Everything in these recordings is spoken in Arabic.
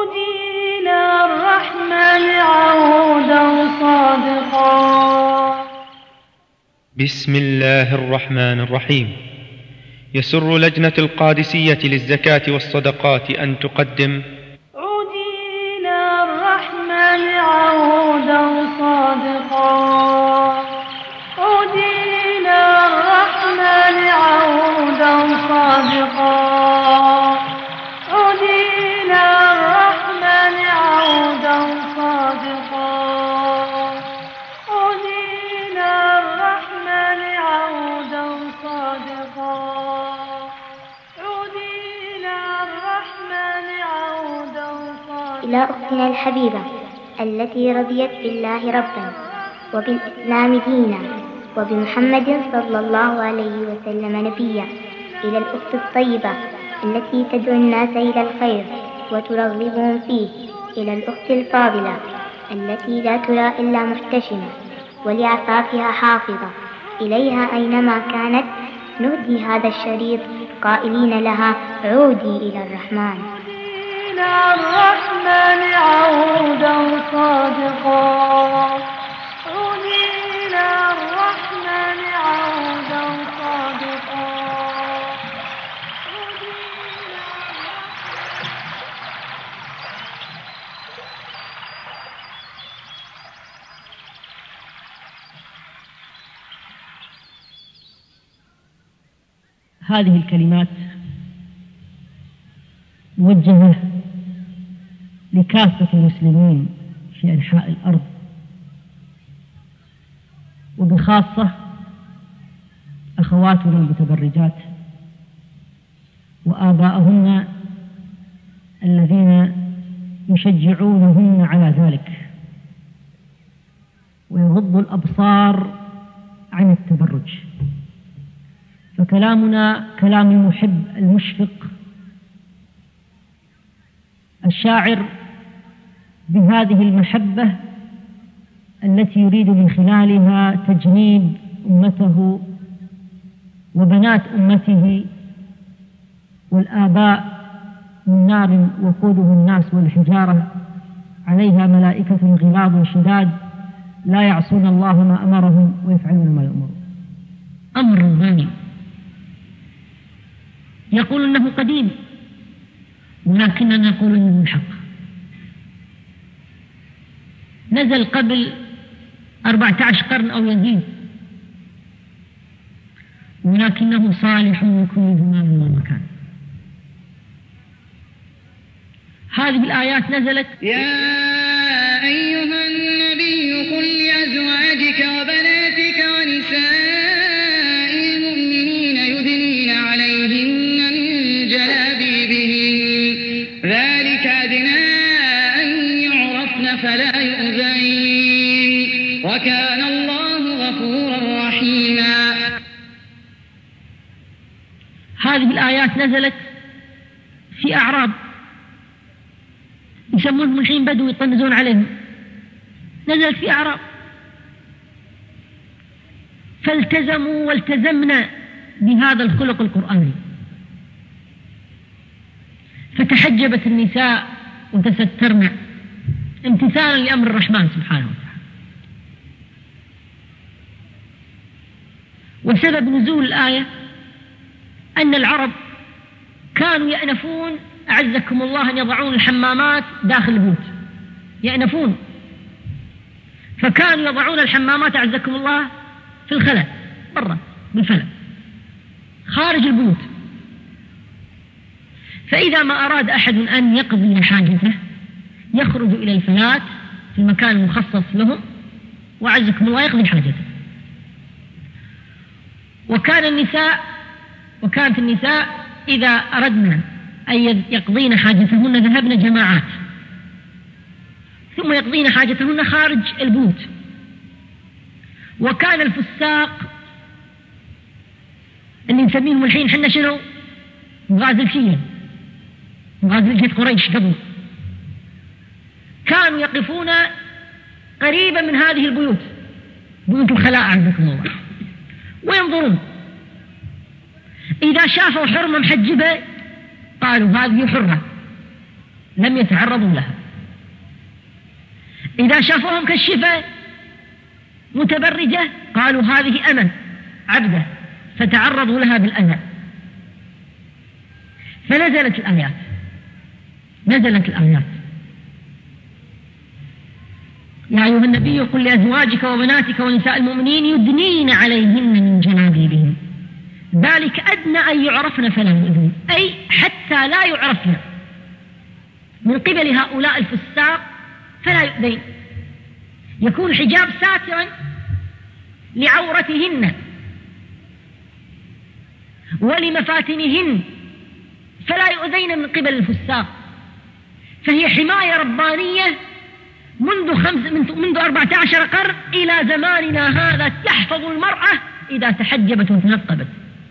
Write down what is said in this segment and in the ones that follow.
عودي إلى الرحمن عودا صادقا. بسم الله الرحمن الرحيم. يسر لجنة القادسية للزكاة والصدقات أن تقدم عودي إلى الرحمن عودا صادقا. عودي إلى الرحمن عودا صادقا. عودي إلى الرحمن عودا صادقا. عودي إلى الرحمن عودا صادقا. عودي إلى الرحمن عودا صادقا. إلى أختنا الحبيبة التي رضيت بالله ربا وبالإسلام دينا وبمحمد صلى الله عليه وسلم نبيا. إلى الأخت الطيبة التي تدعو الناس إلى الخير وترغبهم فيه. إلى الأخت الفاضلة التي لا ترى إلا محتشمة ولعفافها حافظة. إليها أينما كانت نهدي هذا الشريط قائلين لها عودي إلى الرحمن. إلى الرحمن عودا صادقا. عودي إلى الرحمن عودا صادقا. هذه الكلمات موجهة لكافة المسلمين في أنحاء الأرض، وبخاصة أخواتنا المتبرجات وآباءهن الذين يشجعونهن على ذلك ويغض الأبصار عن التبرج. فكلامنا كلام المحب المشفق الشاعر بهذه المحبة التي يريد من خلالها تجنيب أمته وبنات أمته والآباء من نار وقوده الناس والحجارة عليها ملائكة غلاظ شداد لا يعصون الله ما أمرهم ويفعلون ما يؤمرون. أمر ثاني يقول أنه قديم ولكننا نقول أنه الحق. نزل قبل 14 قرن أو يزيد، ولكنه صالح لكل زمان ومكان. هذه الآيات نزلت: يا أيها النبي قل لأزواجك وبناتك ونساء المؤمنين يدنين عليهن من جلابيبهن ذلك أدنى أن يعرفن فلا يؤذين وكان الله غفورا رحيما. هذه الآيات نزلت في أعراب يسمونهم الحين بدو يطنزون عليهم، نزلت في أعراب فالتزموا والتزمنا بهذا الخلق القرآني، فتحجبت النساء وتسترن امتثالا لأمر الرحمن سبحانه وتعالى. وسبب نزول الآية أن العرب كانوا يأنفون أعزكم الله أن يضعون الحمامات داخل البيوت، يأنفون، فكانوا يضعون الحمامات أعزكم الله في الخلاء برا بالفلك خارج البيوت. فإذا ما أراد أحد أن يقضي حاجته يخرج إلى الفلات في المكان المخصص لهم وأعزكم الله يقضي حاجته. وكانت النساء إذا أردنا أن يقضين حاجتهن ذهبن جماعات ثم يقضين حاجتهن خارج البيوت. وكان الفساق اللي نسميهم الحين حنا شنو؟ مغازل شيء، مغازل جيش قريش قبل، كانوا يقفون قريبا من هذه البيوت، بيوت الخلاء عندكم الله، وينظرون. إذا شافوا حرمة محجبة قالوا هذه حرة، لم يتعرضوا لها. إذا شافوها مكشفة متبرجة قالوا هذه أمة عبدة، فتعرضوا لها بالأذى. فنزلت الآيات يا أيها النبي قل لأزواجك وبناتك ونساء المؤمنين يدنين عليهن من جلابيبهن ذلك أدنى أن يعرفن فلا يؤذين، أي حتى لا يعرفن من قبل هؤلاء الفساق فلا يؤذين، يكون الحجاب ساترا لعورتهن ولمفاتنهن فلا يؤذين من قبل الفساق. فهي حماية ربانية منذ 14 قرن إلى زماننا هذا، تحفظ المرأة إذا تحجبت وتنقبت،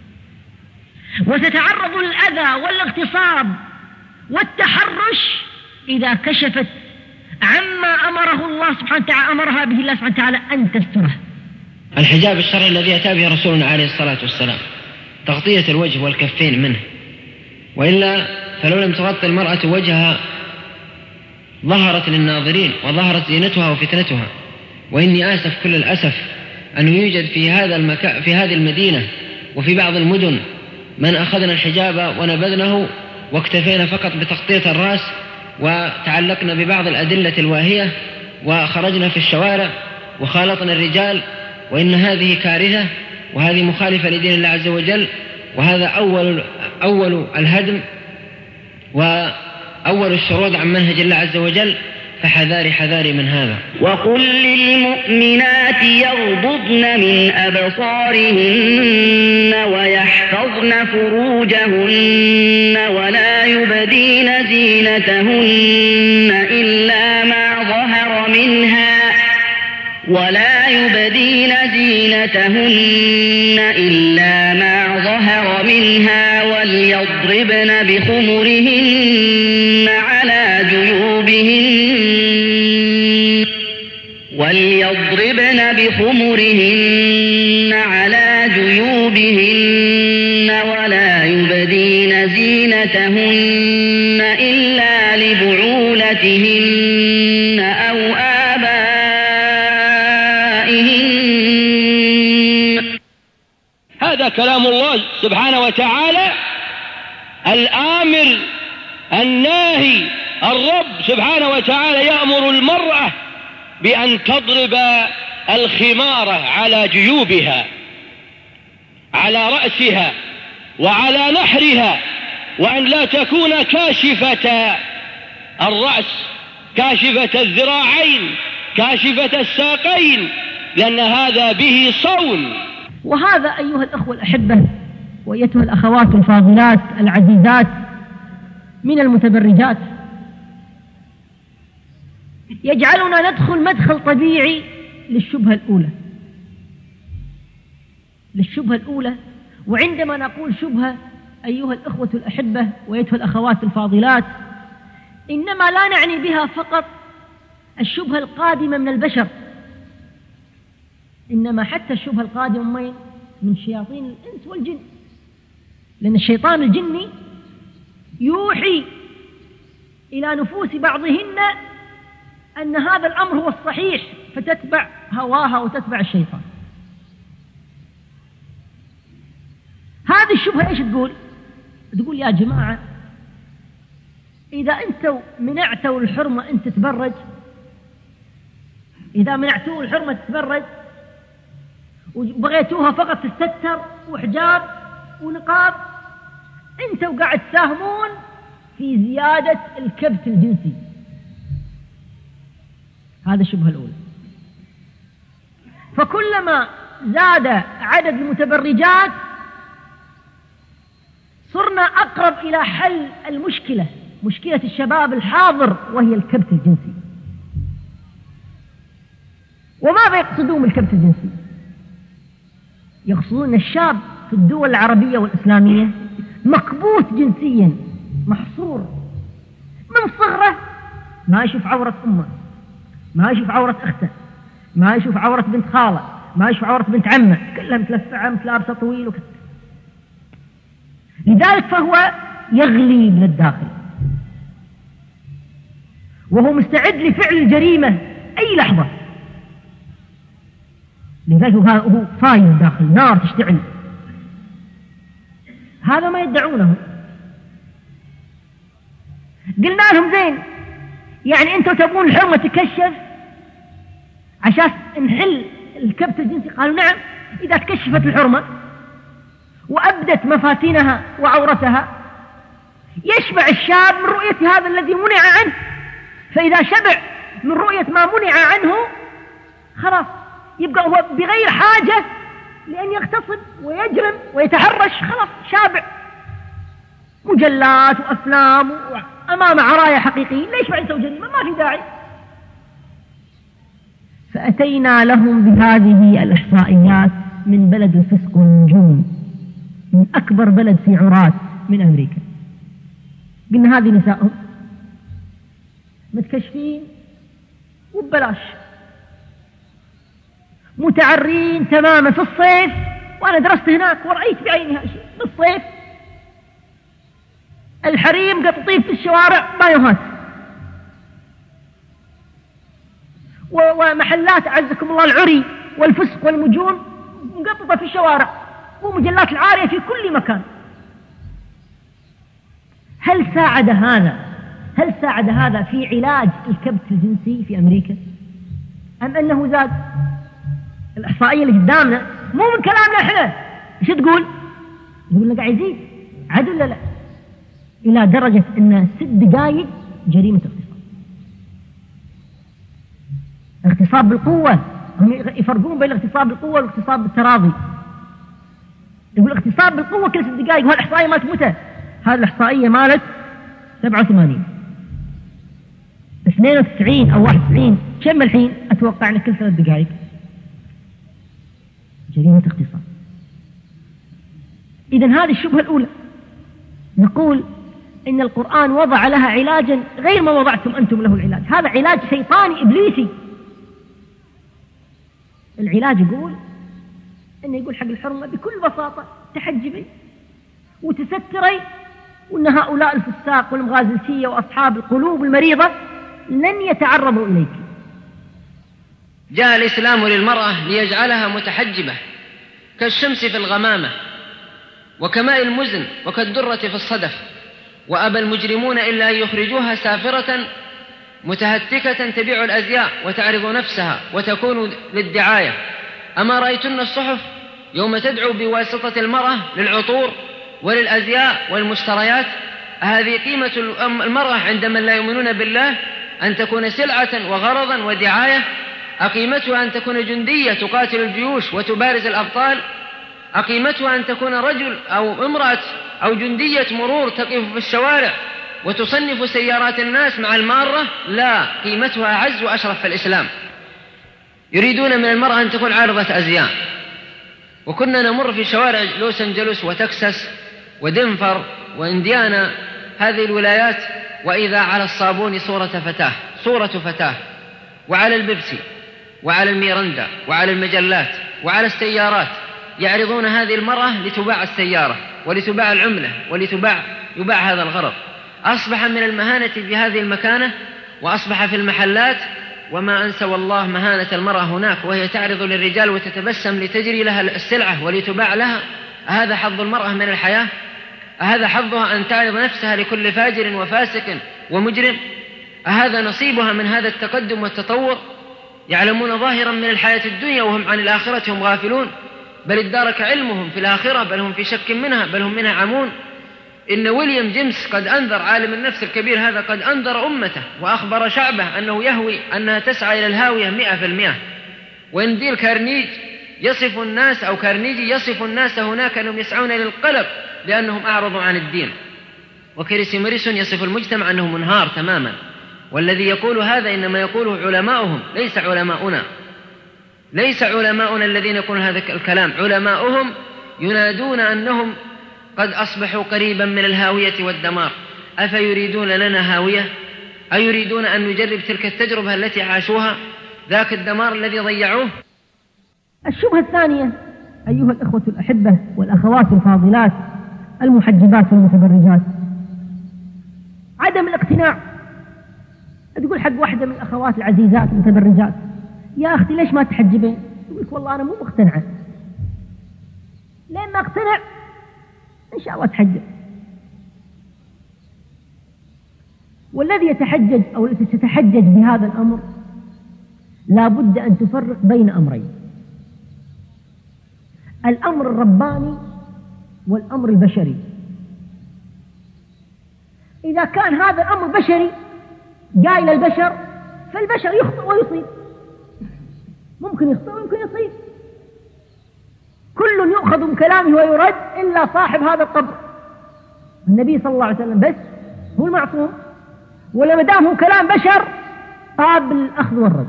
وتتعرض للأذى والاغتصاب والتحرش إذا كشفت عما أمرها الله سبحانه وتعالى، أمرها به الله سبحانه وتعالى أن تستره. الحجاب الشرعي الذي أتى به رسولنا عليه الصلاة والسلام تغطية الوجه والكفين منه، وإلا فلو لم تغطي المرأة وجهها ظهرت للناظرين وظهرت زينتها وفتنتها. وإني آسف كل الأسف أنه يوجد في هذه المدينة وفي بعض المدن من أخذنا الحجاب ونبذنه واكتفينا فقط بتغطية الرأس وتعلقنا ببعض الأدلة الواهية وخرجنا في الشوارع وخالطنا الرجال، وإن هذه كارثة وهذه مخالفة لدين الله عز وجل، وهذا أول الهدم وأول الشرود عن منهج الله عز وجل، فحذاري من هذا. وقل للمؤمنات يغضضن من أبصارهن ويحفظن فروجهن ولا يبدين زينتهن إلا ما ظهر منها وليضربن بخمرهن على جيوبهن ولا يبدين زينتهن إلا لبعولتهن أو آبائهن. هذا كلام الله سبحانه وتعالى الآمر الناهي. الرب سبحانه وتعالى يأمر المرأة بأن تضرب الخمار على جيوبها، على رأسها وعلى نحرها، وأن لا تكون كاشفة الرأس، كاشفة الذراعين، كاشفة الساقين، لأن هذا به صون. وهذا أيها الأخوة الأحبة وأيتها الأخوات الفاضلات العزيزات من المتبرجات يجعلنا ندخل مدخل طبيعي للشبهة الأولى. وعندما نقول شبهة أيها الأخوة الأحبة وأيتها الأخوات الفاضلات، إنما لا نعني بها فقط الشبهة القادمة من البشر، إنما حتى الشبهة القادمة من شياطين الإنس والجن، لأن الشيطان الجني يوحي إلى نفوس بعضهن أن هذا الأمر هو الصحيح، فتتبع هواها وتتبع الشيطان. هذه الشبهة إيش تقول يا جماعة، إذا أنتوا منعتوا الحرمة أن تتبرج، إذا منعتوا الحرمة تتبرج وبغيتوها فقط تستتر وحجاب ونقاب، أنتوا قاعد تساهمون في زيادة الكبت الجنسي. هذا الشبهة الأولى. فكلما زاد عدد المتبرجات صرنا أقرب إلى حل المشكلة، مشكلة الشباب الحاضر، وهي الكبت الجنسي. وماذا يقصدون بالكبت الجنسي؟ يقصدون الشاب في الدول العربية والإسلامية مكبوت جنسيا، محصور من صغره، ما يشوف عورة أمه، ما يشوف عورة أخته، ما يشوف عورة بنت خالة، ما يشوف عورة بنت عمه، كلها متلفعة متلابسة طويل وكذا. لذلك فهو يغلي من الداخل. وهو مستعد لفعل الجريمة أي لحظة. لذلك هو فايز داخل نار تشتعل. هذا ما يدعونه. قلنا لهم زين، يعني أنتم تبون الحرمة تكشف عشان نحل الكبت الجنسي؟ قالوا نعم. إذا تكشفت الحرمة وأبدت مفاتنها وعورتها يشبع الشاب من رؤية هذا الذي منع عنه، فإذا شبع من رؤية ما منع عنه خلاص يبقى هو بغير حاجة لأن يغتصب ويجرم ويتحرش، خلاص شابع. مجلات وأفلام أمام عرايا حقيقيين، ليش بعد يسوي جريمة؟ ما في داعي. فأتينا لهم بهذه الإحصائيات من بلد الفسق والنجوم، من أكبر بلد في عراة من أمريكا. قلنا هذه نسائهم متكشفين وببلاش، متعرين تماما في الصيف، وأنا درست هناك ورأيت بعيني هذا الشيء. بالصيف الحريم قططيف في الشوارع بايوهات، ومحلات أعزكم الله العري والفسق والمجون مقططة في الشوارع، ومجلات العارية في كل مكان. هل ساعد هذا في علاج الكبت الجنسي في أمريكا؟ أم أنه زاد؟ الإحصائية اللي قدامنا مو من كلامنا إحنا. إيش تقول؟ يقول لك يزيد عدل ولا لا؟ إلى درجة أن 6 دقائق جريمة اغتصاب بالقوة. هم يفرقون بين الاغتصاب بالقوة والاغتصاب بالتراضي. يقول اغتصاب بالقوة كل 6 دقائق. وهذه الإحصائية مالت متى؟ هذه الإحصائية مالت 87 92 أو 91. كم الحين؟ أتوقع أن كل 3 دقائق جريمة اغتصاب. إذن هذه الشبهة الأولى. نقول إن القرآن وضع لها علاجا غير ما وضعتم أنتم له العلاج. هذا علاج شيطاني إبليسي. العلاج يقول إنه يقول حق الحرمة بكل بساطة تحجبي وتستري، وإن هؤلاء الفساق والمغازلسية وأصحاب القلوب المريضة لن يتعرضوا إليك. جاء الإسلام للمرأة ليجعلها متحجبة كالشمس في الغمامة وكماء المزن وكالدرة في الصدف، وأبى المجرمون إلا أن يخرجوها سافرة متهتكة تبيع الأزياء وتعرض نفسها وتكون للدعاية. أما رأيتن الصحف يوم تدعو بواسطة المرأة للعطور وللأزياء والمشتريات؟ هذه قيمة المرأة عند من لا يؤمنون بالله، أن تكون سلعة وغرضا ودعاية؟ أقيمتها أن تكون جندية تقاتل الجيوش وتبارز الأبطال؟ أقيمتها أن تكون رجل أو امرأة أو جندية مرور تقف في الشوارع وتصنف سيارات الناس مع المارة؟ لا، قيمتها أعز وأشرف في الإسلام. يريدون من المرأة أن تكون عارضة أزياء. وكنا نمر في شوارع لوس أنجلوس وتكساس ودنفر وإنديانا، هذه الولايات، وإذا على الصابون صورة فتاة، وعلى البيبسي وعلى الميرندا وعلى المجلات وعلى السيارات يعرضون هذه المرأة لتباع السيارة ولتباع العملة يباع هذا الغرض. أصبح من المهانة في هذه المكانة، وأصبح في المحلات. وما أنسى والله مهانة المرأة هناك وهي تعرض للرجال وتتبسم لتجري لها السلعة ولتباع لها. هذا حظ المرأة من الحياة؟ هذا حظها أن تعرض نفسها لكل فاجر وفاسق ومجرم؟ هذا نصيبها من هذا التقدم والتطور؟ يعلمون ظاهرا من الحياة الدنيا وهم عن الآخرة هم غافلون، بل ادارك علمهم في الآخرة، بل هم في شك منها، بل هم منها عمون. إن ويليام جيمس قد أنذر، عالم النفس الكبير هذا، قد أنذر أمته وأخبر شعبه أنه يهوي أنها تسعى إلى الهاوية 100%. وإن ديل كارنيجي يصف الناس هناك أنهم يسعون إلى القلق لأنهم أعرضوا عن الدين. وكريسي ماريسون يصف المجتمع أنه منهار تماما. والذي يقول هذا إنما يقوله علماؤهم، ليس علماؤنا الذين يقولون هذا الكلام. علماؤهم ينادون أنهم قد أصبحوا قريبا من الهاوية والدمار. أفيريدون لنا هاوية؟ أيريدون أن نجرب تلك التجربة التي عاشوها، ذاك الدمار الذي ضيعوه؟ الشبهة الثانية أيها الأخوة الأحبة والأخوات الفاضلات المحجبات والمتبرجات، عدم الاقتناع تقول حق واحدة من الأخوات العزيزات المتبرجات: يا أختي ليش ما تحجبين؟ تقول والله أنا مو مقتنعة، لين ما اقتنع إن شاء الله تحجب. والذي يتحجج أو التي تتحجج بهذا الأمر لا بد أن تفرق بين أمرين: الأمر الرباني والأمر البشري. إذا كان هذا الأمر بشري جاء إلى البشر، فالبشر يخطئ ويصيب، ممكن يخطئ ويمكن يصيب، كل يؤخذ من كلامه ويرد إلا صاحب هذا القبر. النبي صلى الله عليه وسلم بس هو المعصوم، ولما دام هو كلام بشر قابل الأخذ والرد.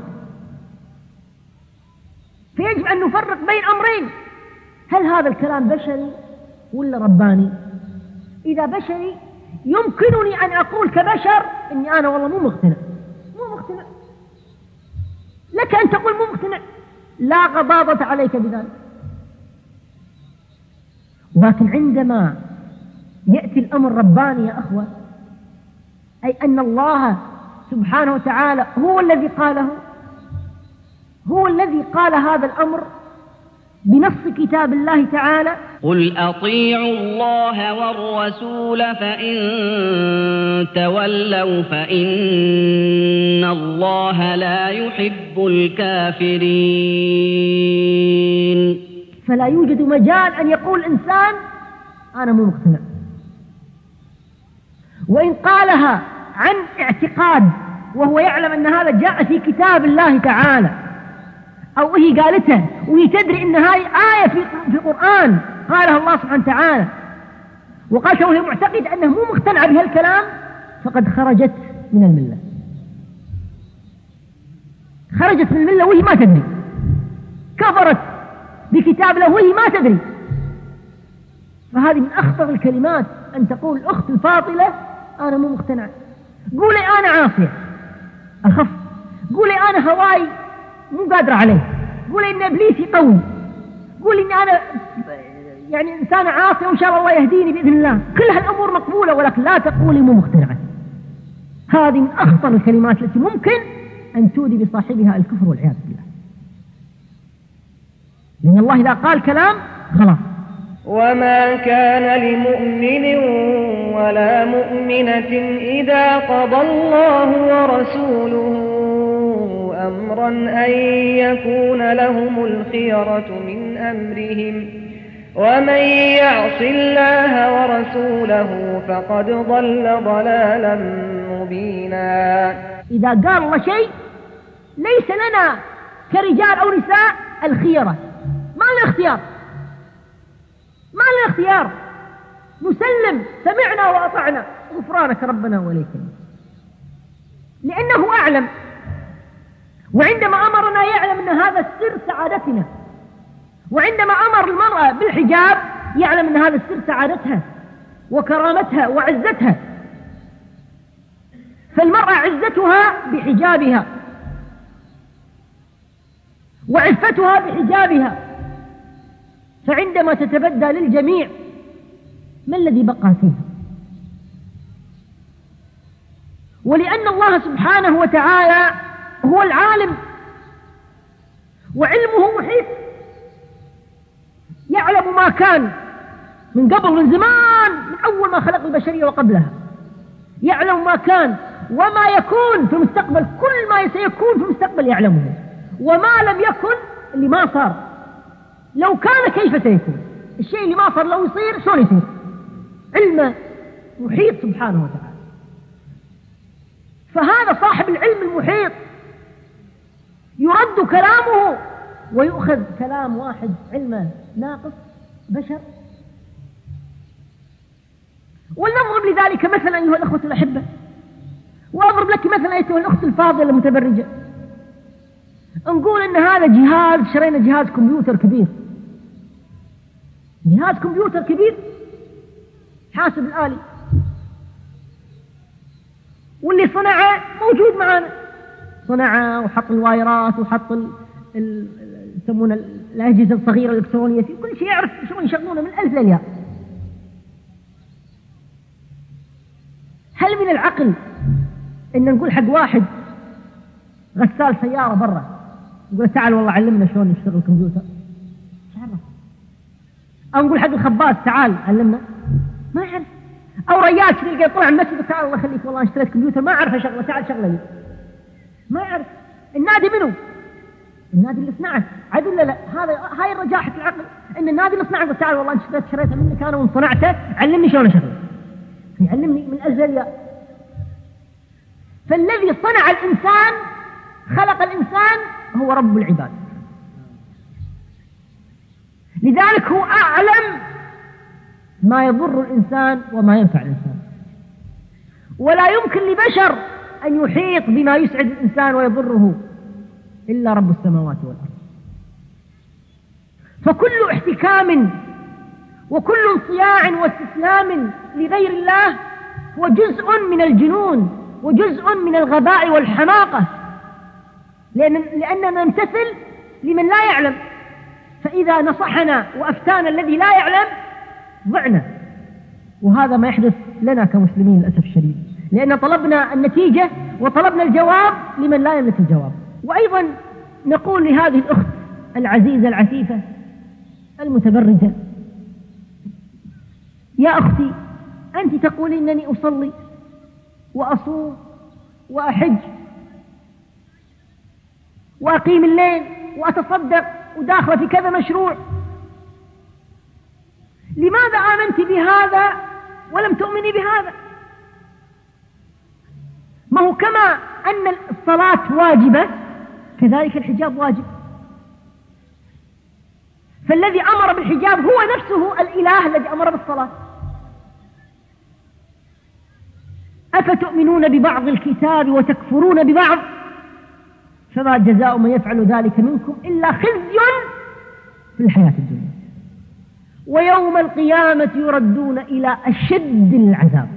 فيجب أن نفرق بين أمرين: هل هذا الكلام بشري ولا رباني؟ إذا بشري يمكنني أن أقول كبشر إني أنا والله مو مقتنع، لك أن تقول مو مقتنع، لا غضاضة عليك بذلك. لكن عندما يأتي الأمر رباني يا أخوة، أي أن الله سبحانه وتعالى هو الذي قاله، هو الذي قال هذا الأمر بنص كتاب الله تعالى: قل أطيعوا الله والرسول فإن تولوا فإن الله لا يحب الكافرين. فلا يوجد مجال أن يقول إنسان أنا مو مقتنع، وإن قالها عن اعتقاد وهو يعلم أن هذا جاء في كتاب الله تعالى، أو هي قالتها وهي تدري أن هاي آية في القرآن قالها الله سبحانه وتعالى، وقالت وهي معتقد أنه مو مقتنع بهالكلام، فقد خرجت من الملة، خرجت من الملة وهي ما تدري، كفرت بكتاب الله وهي ما تدري. فهذه من أخطر الكلمات أن تقول الأخت الفاضلة أنا مو مقتنع. قولي أنا عاصية أخف، قولي أنا هواي مو قادرة عليه، قولي إن إبليسي قوي، قولي إن أنا يعني إنسان عاصي وإن شاء الله يهديني بإذن الله، كل هالأمور مقبولة، ولكن لا تقولي مو مقتنعة. هذه من أخطر الكلمات التي ممكن أن تودي بصاحبها الكفر والعياذ بالله، لأن الله إذا قال كلام خلاص. وما كان لمؤمن ولا مؤمنة إذا قضى الله ورسوله أمرا أن يكون لهم الخيرة من أمرهم، ومن يعص الله ورسوله فقد ضل ضلالا مبينا. إذا قال الله شيء ليس لنا كرجال أو نساء الخيرة، ما لنا اختيار، ما لنا اختيار، نسلم سمعنا وأطعنا غفرانك ربنا وإليك، لأنه أعلم، وعندما أمرنا يعلم أن هذا السر سعادتنا، وعندما أمر المرأة بالحجاب يعلم أن هذا السر سعادتها وكرامتها وعزتها. فالمرأة عزتها بحجابها وعفتها بحجابها، فعندما تتبدى للجميع ما الذي بقى فيها؟ ولأن الله سبحانه وتعالى هو العالم وعلمه محيط، يعلم ما كان من قبل، من زمان، من أول ما خلق البشرية وقبلها، يعلم ما كان وما يكون في المستقبل، كل ما سيكون في المستقبل يعلمه، وما لم يكن اللي ما صار لو كان كيف سيكون، الشيء اللي ما صار لو يصير شلون يصير، علمه محيط سبحانه وتعالى. فهذا صاحب العلم المحيط يرد كلامه ويؤخذ كلام واحد علمه ناقص بشر. ولنضرب لذلك مثلا أيها الأخوة الأحبة، وأضرب لك مثلا أيها الأخت الفاضلة المتبرجة، نقول إن هذا جهاز، شرينا جهاز كمبيوتر كبير، جهاز كمبيوتر كبير حاسب الآلي، واللي صنعه موجود معنا، صنعه وحط الوايرات وحط يسمون الأجهزة الصغيرة الإلكترونية، في كل شيء يعرف شلون يشغلونه من الألف للياء. هل من العقل إن نقول حق واحد غسال سيارة برا نقول تعال والله علمنا شلون يشتغل الكمبيوتر، مش عارف. أو نقول حق الخباز تعال علمنا، ما يعرف. أو ريال تلقى طلع من المسجد تعال الله يخليك والله اشتريت كمبيوتر ما أعرف شغله تعال شغله لي، ما يعرف. النادي منه؟ النادي اللي صنعه عاد ولا لا؟ هاي الرجاحة العقل إن النادي اللي صنعه تعال والله أنت شريته منك أنا وصنعته علمني شلون أشغله، يعلمني من أجل. فالذي صنع الإنسان خلق الإنسان هو رب العباد، لذلك هو أعلم ما يضر الإنسان وما ينفع الإنسان، ولا يمكن لبشر أن يحيط بما يسعد الإنسان ويضره إلا رب السماوات والأرض. فكل احتكام وكل انصياع واستسلام لغير الله هو جزء من الجنون وجزء من الغباء والحماقة، لأننا نمتثل لمن لا يعلم، فإذا نصحنا وأفتانا الذي لا يعلم ضعنا. وهذا ما يحدث لنا كمسلمين للأسف الشديد، لأن طلبنا النتيجة وطلبنا الجواب لمن لا يملك الجواب. وأيضا نقول لهذه الأخت العزيزة العفيفة المتبرجة: يا أختي أنت تقولين أنني أصلي وأصوم وأحج وأقيم الليل وأتصدق وداخل في كذا مشروع، لماذا آمنت بهذا ولم تؤمني بهذا؟ ما هو كما أن الصلاة واجبة كذلك الحجاب واجب، فالذي أمر بالحجاب هو نفسه الإله الذي أمر بالصلاة. أفتؤمنون ببعض الكتاب وتكفرون ببعض فما جزاء من يفعل ذلك منكم إلا خزي في الحياة الدنيا ويوم القيامة يردون إلى أشد العذاب.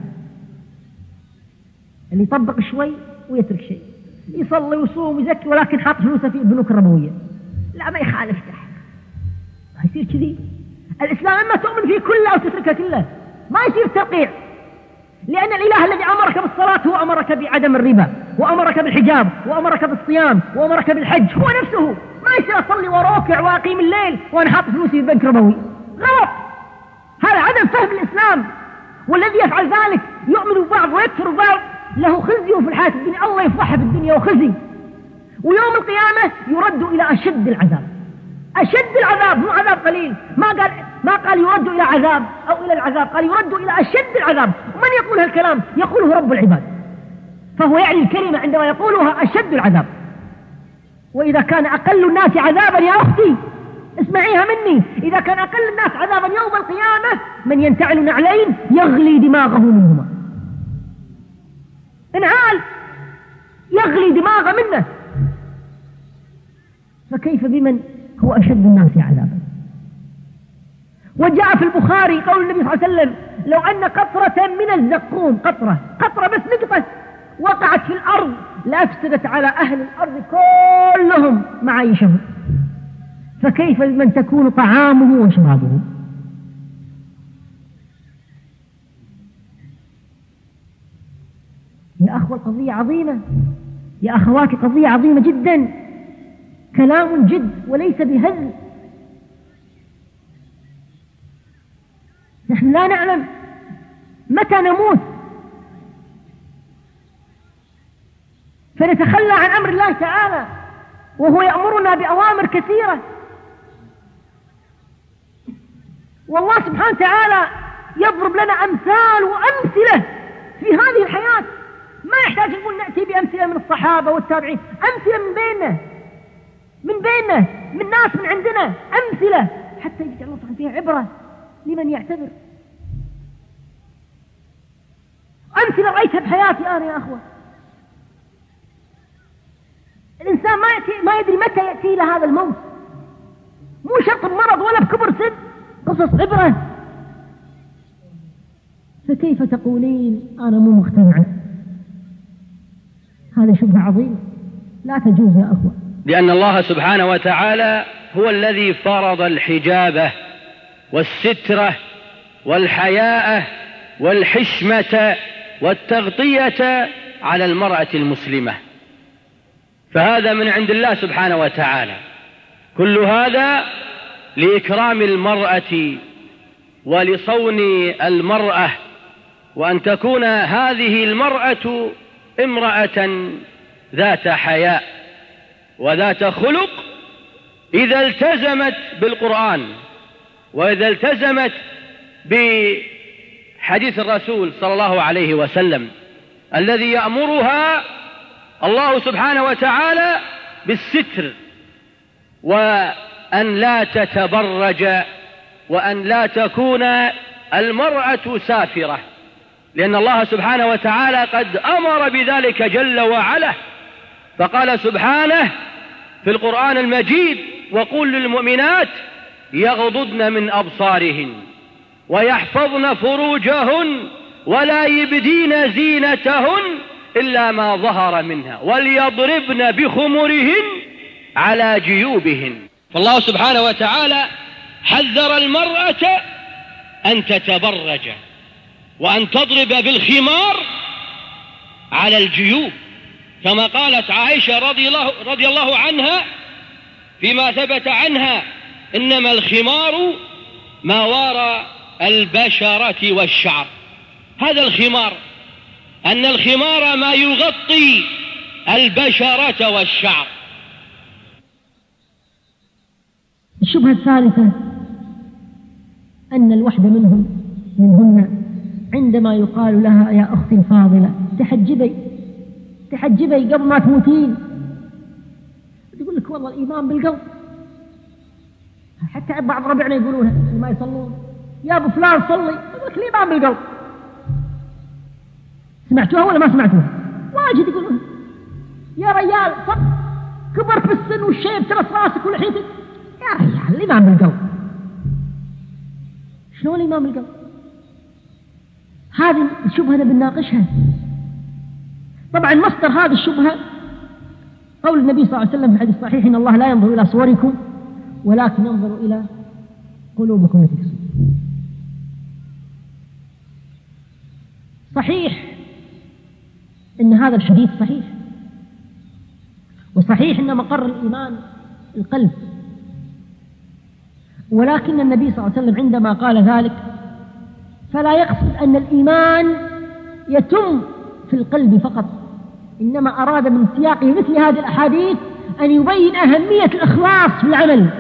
اللي يطبق شوي ويترك شيء، يصلي ويصوم ويزكي ولكن حاط فلوسه في البنوك الربوية، لا ما يخالف تحت، ما يصير كذي. الإسلام إما تؤمن فيه كله أو تتركه كله، ما يصير ترقيع، لأن الإله الذي أمرك بالصلاة هو أمرك بعدم الربا وأمرك بالحجاب وأمرك بالصيام وأمرك بالحج، هو نفسه. ما يصير أصلي وراكع وأقيم الليل وأنا حاط فلوسي في بنك ربوي، غلط. هذا عدم فهم الإسلام، والذي يفعل ذلك يؤمن ببعض ويكفر ببعض له خزي في الحياة الدنيا، الله يفضحه في الدنيا وخزي، ويوم القيامة يرد إلى أشد العذاب. أشد العذاب مو عذاب قليل، ما قال يرد إلى عذاب أو إلى العذاب، قال يرد إلى أشد العذاب. ومن يقول هالكلام؟ يقوله رب العباد، فهو يعني الكلمة عندما يقولها أشد العذاب. وإذا كان أقل الناس عذابا يا أختي اسمعيها مني، إذا كان أقل الناس عذابا يوم القيامة من ينتعل نعلين يغلي دماغه منهما، انعال يغلي دماغه منه، فكيف بمن هو أشد الناس عذابا؟ وجاء في البخاري قول النبي صلى الله عليه وسلم: لو أن قطرة من الزقوم، قطرة بس نقطة وقعت في الأرض لأفسدت على أهل الأرض كلهم معايشهم، فكيف بمن تكون طعامه وشرابه؟ يا أخوة القضية عظيمة، يا أخواتي قضية عظيمة جدا، كلام جد وليس بهزل. نحن لا نعلم متى نموت، فنتخلى عن أمر الله تعالى وهو يأمرنا بأوامر كثيرة. والله سبحانه وتعالى يضرب لنا أمثال وأمثلة في هذه الحياة، ما يحتاج نقول نأتي بأمثلة من الصحابة والتابعين، أمثلة من بيننا من ناس من عندنا، أمثلة حتى يجعل الله سبحانه فيها عبرة لمن يعتبر. أمثلة رأيتها بحياتي أنا يا أخوة. الإنسان ما يدري متى يأتي له هذا الموت، مو شرط بمرض ولا بكبر سن، قصص عبرة. فكيف تقولين أنا مو مقتنعة؟ هذا شبهة عظيمة لا تجوز يا أخوة، لأن الله سبحانه وتعالى هو الذي فرض الحجابة والسترة والحياء والحشمة والتغطية على المرأة المسلمة، فهذا من عند الله سبحانه وتعالى. كل هذا لإكرام المرأة ولصون المرأة، وأن تكون هذه المرأة امرأة ذات حياء وذات خلق إذا التزمت بالقرآن، وإذا التزمت بحديث الرسول صلى الله عليه وسلم الذي يأمرها الله سبحانه وتعالى بالستر، وأن لا تتبرج، وأن لا تكون المرأة سافرة، لأن الله سبحانه وتعالى قد أمر بذلك جل وعلا، فقال سبحانه في القرآن المجيد: وقل للمؤمنات يغضضن من أبصارهن ويحفظن فروجهن ولا يبدين زينتهن إلا ما ظهر منها وليضربن بخمرهن على جيوبهن. فالله سبحانه وتعالى حذر المرأة أن تتبرج وأن تضرب بالخمار على الجيوب، كما قالت عائشة رضي الله عنها فيما ثبت عنها: إنما الخمار ما وراء البشرة والشعر. هذا الخمار، أن الخمار ما يغطي البشرة والشعر. الشبهة الثالثة أن الوحدة منهن عندما يقال لها: يا أختي الفاضلة تحجبي قبل ما تموتين، تقول لك: والله الإيمان بالقلب. حتى بعض ربعنا يقولونها ما يصلون: يا أبو فلان صلي، يقول لك الإيمان بالقلب. سمعتوها ولا ما سمعتوها؟ واجد يقولون: يا ريال كبر في السن والشيب ترى راسك ولحيتك. يا ريال الإيمان بالقلب. شلون الإيمان بالقلب؟ هذه الشبهة بنناقشها. طبعا مصدر هذه الشبهة قول النبي صلى الله عليه وسلم في الحديث الصحيح: إن الله لا ينظر إلى صوركم ولكن ينظر إلى قلوبكم التي في الصدور. صحيح إن هذا الحديث صحيح، وصحيح إن مقر الإيمان القلب، ولكن النبي صلى الله عليه وسلم عندما قال ذلك فلا يقصد أن الإيمان يتم في القلب فقط، إنما أراد من سياق مثل هذه الأحاديث أن يبين أهمية الإخلاص في العمل،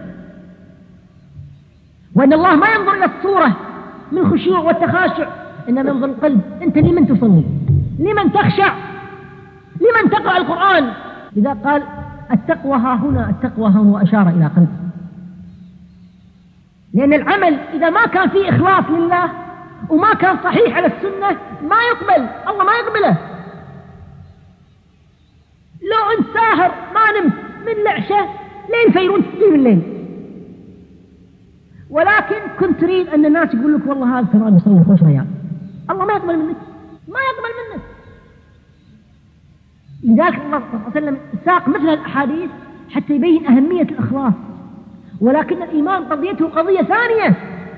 وأن الله ما ينظر إلى الصورة من خشوع والتخاشع، إنما ينظر القلب. أنت لمن تصلي؟ لمن تخشع؟ لمن تقرأ القرآن؟ لذا قال: التقوى ها هنا، التقوى ها هو، أشار إلى قلب. لأن العمل إذا ما كان فيه إخلاص لله وما كان صحيح على السنة ما يقبل، الله ما يقبله. لو أنت ساهر ما نمت من العشاء لين فيرون تسليم الليل، ولكن كنت تريد أن الناس يقول لك: والله هذا ترى يصلي خوش ريال، الله ما يقبل منك، ما يقبل منك. لذلك الله صلى الله عليه وسلم ساق مثل الأحاديث حتى يبين أهمية الإخلاص. ولكن الإيمان قضيته قضية ثانية.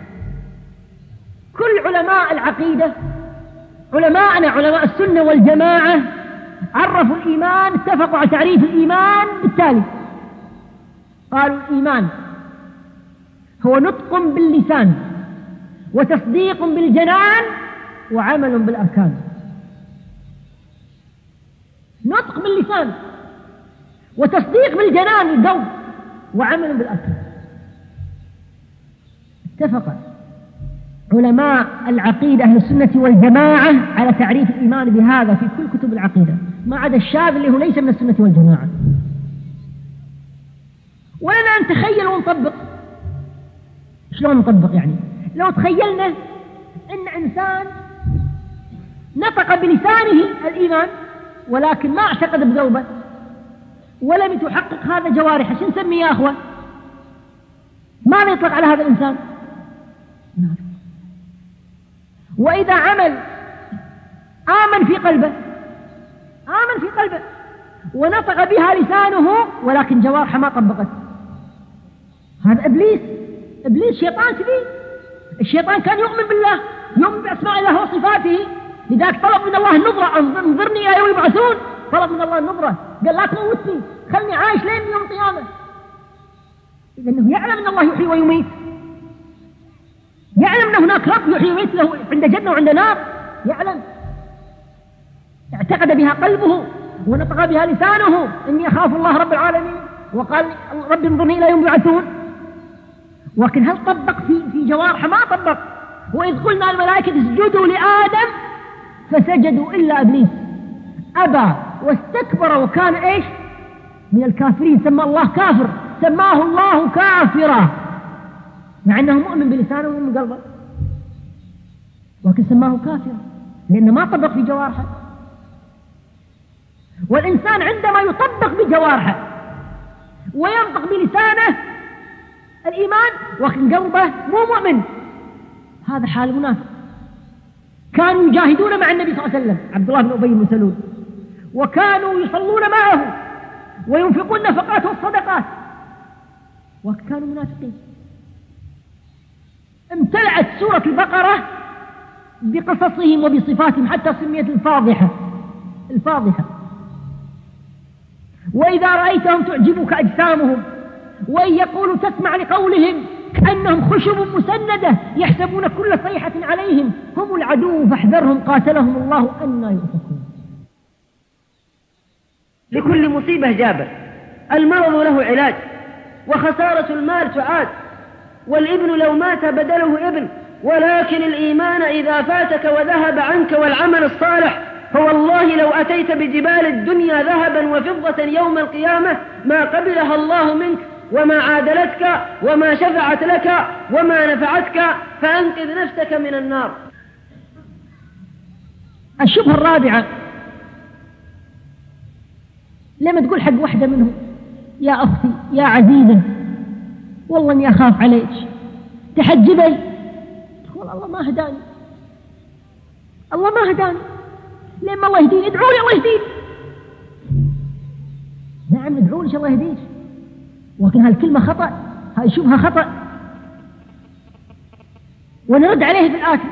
كل علماء العقيدة، علماءنا علماء السنة والجماعة، عرفوا الإيمان، اتفقوا على تعريف الإيمان بالتالي: قالوا الإيمان هو نطق باللسان وتصديق بالجنان وعمل بالأركان. نطق باللسان وتصديق بالجنان القلب وعمل بالأركان. اتفق علماء العقيدة أهل السنة والجماعة على تعريف الإيمان بهذا في كل كتب العقيدة، ما عدا الشاذ اللي هو ليس من السنة والجماعة. ولنا أن نتخيل ونطبق. شلون نطبق؟ يعني لو تخيلنا أن إنسان نطق بلسانه الإيمان ولكن ما اعتقد بقلبه ولم يتحقق هذا جوارحه، شو نسميه يا أخوة؟ ماذا يطلق على هذا الإنسان؟ نافق. وإذا عمل آمن في قلبه ونطق بها لسانه ولكن جوارحه ما طبقت، هذا إبليس شيطان كبير. الشيطان كان يؤمن بالله، يؤمن بأسماء الله وصفاته، لذلك طلب من الله النظرة، انظرني إلى يوم يبعثون، طلب من الله النظرة، قال لا تموتني، خلني عايش لين يوم القيامة. لأنه يعلم أن الله يحيي ويميت، يعلم أن هناك رب يحيي ويميت، له عند جنة وعند نار، يعلم، اعتقد بها قلبه ونطق بها لسانه إني أخاف الله رب العالمين، وقال رب انظرني إلى يوم يبعثون. ولكن هل طبق في جوارحه؟ ما طبق. وإذ قلنا الملائكة اسجدوا لآدم فسجدوا إلا إبليس أبى واستكبر وكان إيش؟ من الكافرين. سمى الله كافر، سماه الله كافرا، مع أنه مؤمن بلسانه ومن قلبه، ولكن سماه كافرا لأنه ما طبق في جوارحه. والإنسان عندما يطبق بجوارحه وينطق بلسانه الإيمان وكن قلبه مو مؤمن، هذا حال المنافق. كانوا يجاهدون مع النبي صلى الله عليه وسلم، عبد الله بن أبي بن سلول، وكانوا يصلون معه وينفقون النفقات والصدقات، وكانوا منافقين. امتلأت سورة البقرة بقصصهم وبصفاتهم حتى سميت الفاضحة. وإذا رأيتهم تعجبك أجسامهم وإن يقولوا تسمع لقولهم كأنهم خشب مسندة يحسبون كل صيحة عليهم هم العدو فاحذرهم قاتلهم الله أنى يؤفكون. لكل مصيبة جابر، المرض له علاج، وخسارة المال تعاد، والابن لو مات بدله ابن، ولكن الإيمان إذا فاتك وذهب عنك والعمل الصالح فوالله لو أتيت بجبال الدنيا ذهبا وفضة يوم القيامة ما قبلها الله منك وما عادلتك وما شفعت لك وما نفعتك، فأنقذ نفسك من النار. الشبهة الرابعة، لما تقول حق واحدة منهم يا أختي يا عزيزة والله إني أخاف عليك، تحجبي، تقول الله ما هداني، الله ما هداني، لما الله يهديني ادعوا لي الله يهديني. نعم ندعوا لك الله يهديك، ولكن هالكلمة خطأ، هاي شبهة خطأ، ونرد عليه بالآتي: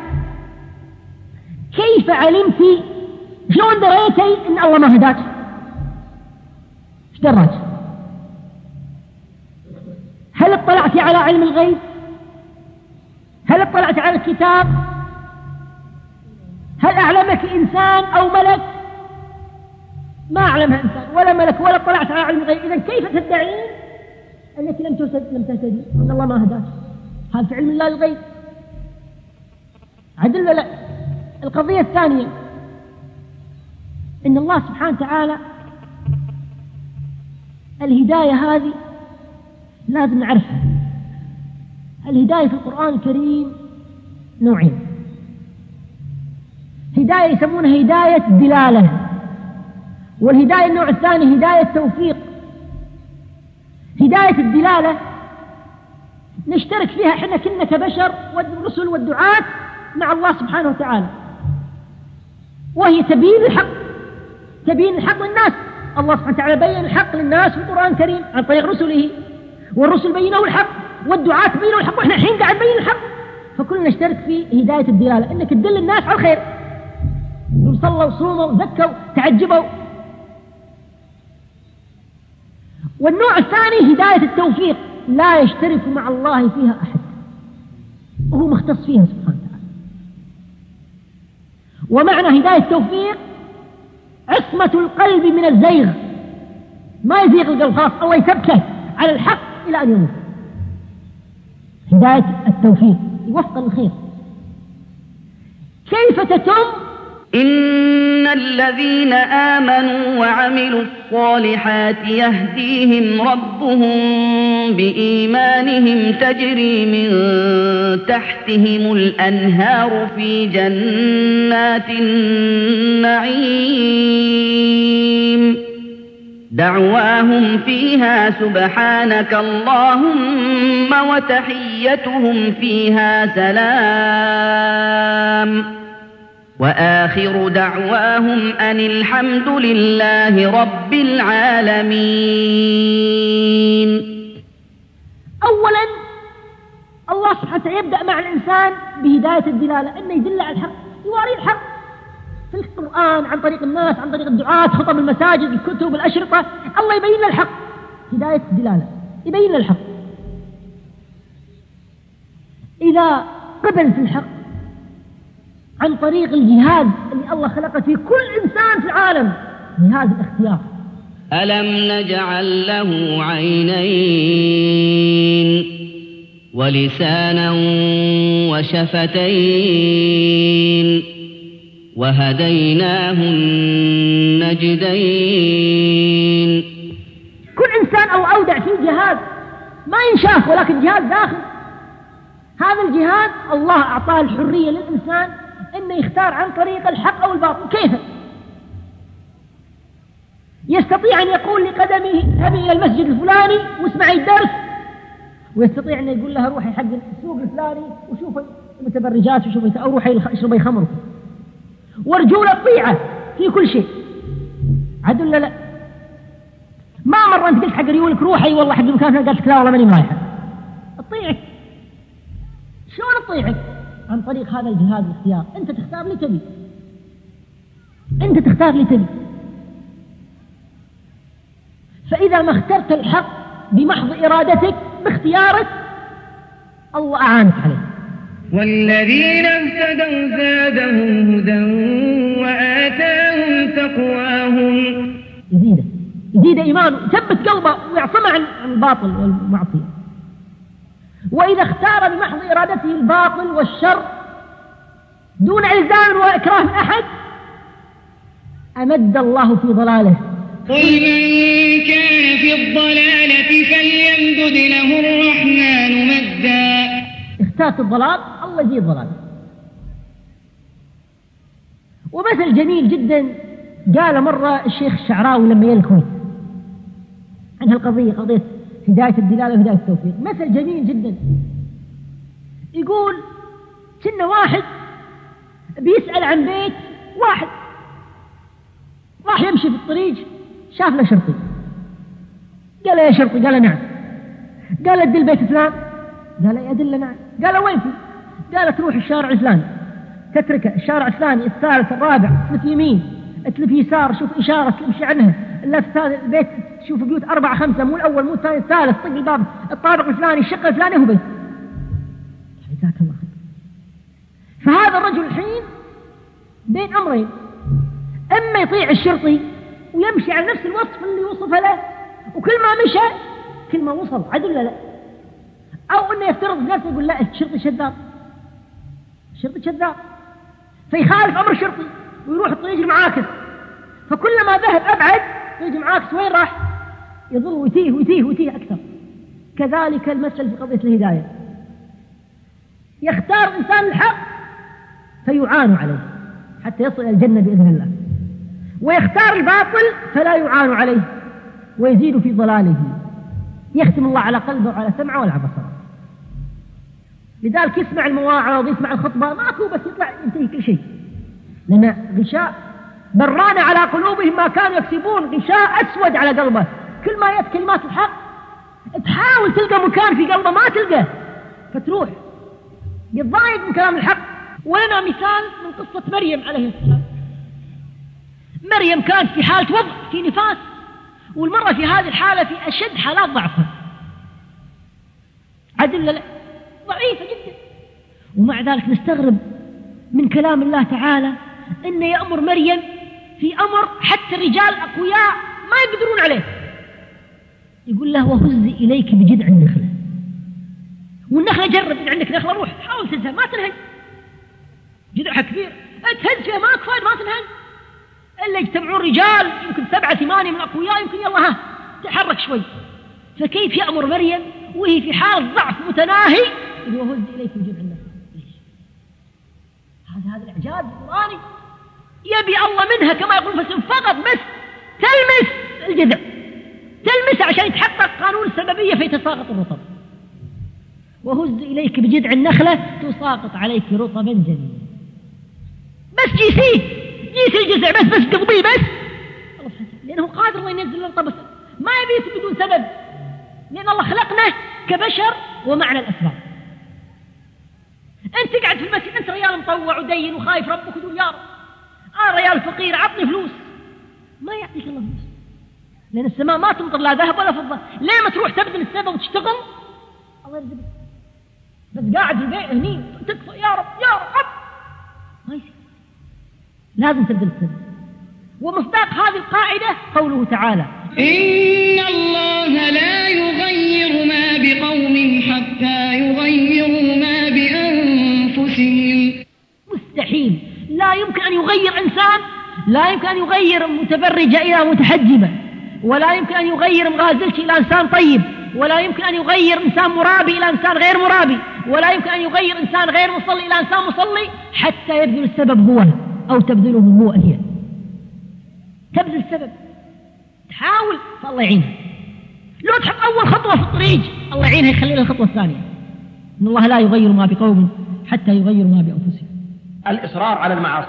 كيف علمتي، شلون دريتي إن الله ما هداك؟ ايش دراك؟ هل اطلعتي على علم الغيب؟ هل اطلعت على الكتاب؟ هل أعلمك إنسان أو ملك؟ ما أعلمها إنسان ولا ملك ولا اطلعت على علم الغيب. إذن كيف تدعين أنك لم تهتدي أن الله ما هداك؟ هل في علم الله الغيب؟ عدل لا. القضية الثانية إن الله سبحانه وتعالى الهداية هذه لازم نعرفها. الهداية في القرآن الكريم نوعين: هداية يسمونها هداية دلالة، والهداية النوع الثاني هداية توفيق. هداية الدلالة نشترك فيها احنا كنا كبشر والرسل والدعاة مع الله سبحانه وتعالى، وهي تبيين الحق للناس. الله سبحانه وتعالى بين الحق للناس في القرآن الكريم عن طريق رسله، والرسل بينوا الحق والدعاة بينوا الحق، واحنا الحين قاعد نبين الحق. فكلنا نشترك في هداية الدلالة، انك تدل الناس على الخير، صلوا وصوموا وزكوا تعجبوا. والنوع الثاني هداية التوفيق، لا يشترك مع الله فيها أحد وهو مختص فيها سبحانه وتعالى. ومعنى هداية التوفيق عصمة القلب من الزيغ، ما يزيغ القلب خلاص، الله يثبته على الحق إلى أن يموت. هداية التوفيق يوفق الخير. كيف تتم؟ إن الذين آمنوا وعملوا الصالحات يهديهم ربهم بإيمانهم تجري من تحتهم الأنهار في جنات النعيم دعواهم فيها سبحانك اللهم وتحيتهم فيها سلام وآخر دعواهم أن الحمد لله رب العالمين. أولا الله سبحانه وتعالى يبدأ مع الإنسان بهداية الدلالة، أنه يدل على الحق، يواري الحق. في القرآن، عن طريق الناس، عن طريق الدعاة، خطب المساجد، الكتب، الأشرطة، الله يبين لنا الحق، هداية الدلالة، يبين لنا الحق. إذا قبل في الحق عن طريق الجهاد اللي الله خلقه في كل إنسان في العالم، جهاد الاختيار. ألم نجعل له عينين ولسانا وشفتين وهديناه النجدين. كل إنسان أودع فيه جهاد ما ينشاف، ولكن جهاد داخل. هذا الجهاد الله أعطاه الحرية للإنسان إنه يختار عن طريق الحق أو الباطل. كيف؟ يستطيع أن يقول لقدمه اذهبي إلى المسجد الفلاني واسمعي الدرس، ويستطيع أن يقول لها روحي حق السوق الفلاني وشوفي المتبرجات وشوفي، أو روحي اشربي خمر، ورجولة طيعة في كل شيء. عدل لا، ما مرة أنت قلت حق ريولك روحي والله حق المكان، قالت لك لا والله ماني رايحة. أطيعك. شلون أطيعك؟ عن طريق هذا الجهاد الاختيار. أنت تختار لي تبي، أنت تختار لي تبي. فإذا ما اخترت الحق بمحض إرادتك باختيارك، الله أعانك عليه. والذين اهتدوا زادهم هدى وآتاهم تقواهم. يزيد إيمانه، يثبت قلبه ويعصمه عن الباطل والمعصية. وإذا اختار بمحض إرادته الباطل والشر دون إلزام وإكراه من أحد، أمد الله في ضلاله. قل من كان في الضلالة فليمدد له الرحمن مدا. اختارت الضلال، الله يزيد ضلاله. ومثل جميل جدا قال مرة الشيخ الشعراوي لما يا الكويت عن هالقضية، قضية هداية الدلالة وهداية التوفيق. مثل جميل جدا يقول كنا واحد بيسأل عن بيت واحد، راح يمشي في الطريق شاف له شرطي، قال له يا شرطي، قال له نعم، قال له ادل بيت فلان، قال له ادل نعم، قال له وين فيه؟ قال تروح الشارع الفلاني، تتركه الشارع الثاني الثالث الرابع، تلف يمين تلف يسار، شوف إشارة تمشي عنها، البيت شوف بيوت 4 5 مو الأول مو الثاني الثالث، طق الباب الطابق الفلاني الشقة الفلانية هو بيت. جزاك الله خير. فهذا الرجل الحين بين أمرين، إما يطيع الشرطي ويمشي على نفس الوصف اللي وصفه له، وكل ما مشى كل ما وصل عدل لا، أو إنه يفترض نفسه يقول لا الشرطي شذاب، الشرطي شذاب، فيخالف أمر الشرطي ويروح الطريق المعاكس، فكلما ذهب أبعد طريق المعاكس وين راح؟ يظل ويتيه ويتيه ويتيه أكثر. كذلك المثل في قضية الهداية، يختار الإنسان الحق فيعان عليه حتى يصل إلى الجنة بإذن الله، ويختار الباطل فلا يعان عليه ويزيد في ضلاله، يختم الله على قلبه وعلى سمعه وعلى بصره. لذلك يسمع المواعظ ويسمع الخطبة ماكو بس يطلع ينتهي كل شيء، لأن غشاء بران على قلوبهم ما كانوا يكسبون، غشاء أسود على قلبه. كل ما يأتي كلمات الحق تحاول تلقى مكان في قلبه ما تلقى، فتروح يتضايق من كلام الحق. ولنا مثال من قصة مريم عليه السلام. مريم كانت في حالة وضع في نفاس، والمرة في هذه الحالة في أشد حالات ضعفها، عدل لا ضعيفة جدا، ومع ذلك نستغرب من كلام الله تعالى إنه يأمر مريم في أمر حتى الرجال أقوياء ما يقدرون عليه. يقول له وهزي إليك بجذع النخلة، والنخلة جرب إن عندك نخلة روح حاول تنهج ما تنهج، جذعها كبير تهز فيها ما كفاية ما تنهج، إلا يجتمعون رجال يمكن 7 8 من الأقوياء يمكن يلا ها تحرك شوي. فكيف يأمر مريم وهي في حال ضعف متناهي وهزي إليك بجذع النخلة؟ هذا الإعجاز القرآني يبي الله منها كما يقول فسن فقط بس تلمس الجذع، تلمس عشان يتحقق قانون السببية فيتساقط الرطب. وهز إليك بجذع النخلة تساقط عليك رطبا جنيا. بس جيسي الجذع بس تقضيه بس، لأنه قادر الله ينزل الرطب بس ما يبي بدون سبب، لأن الله خلقنا كبشر ومعنى الأسباب. أنت قاعد في المسجد أنت ريال مطوع ودين وخايف ربك وتقول يا رب ريال فقير عطني فلوس، ما يعطيك الله فلوس، لأن السماء ما تمطر لا ذهب ولا فضة. ليه ما تروح تبذل السبب وتشتغل؟ الله يرزقك، بس قاعد في البيت هني تكفى يا رب يا رب، ما يصير، لازم تبذل السبب. ومصداق هذه القاعدة قوله تعالى: إن الله لا يغير ما بقوم حتى يغيروا ما بأنفسهم. مستحيل، لا يمكن أن يغير إنسان، لا يمكن أن يغير متبرجة إلى متحجبة، ولا يمكن أن يغير مغازلش إلى إنسان طيب، ولا يمكن أن يغير إنسان مرابي إلى إنسان غير مرابي، ولا يمكن أن يغير إنسان غير مصلي إلى إنسان مصلي حتى يبذل السبب هو أو تبذله هو هي. تبذل السبب، تحاول، فالله يعينها. لو تحط أول خطوة في الطريق الله يعينها يخلي لها الخطوة الثانية. إن الله لا يغير ما بقوم حتى يغيروا ما بأنفسهم. الإصرار على المعاصي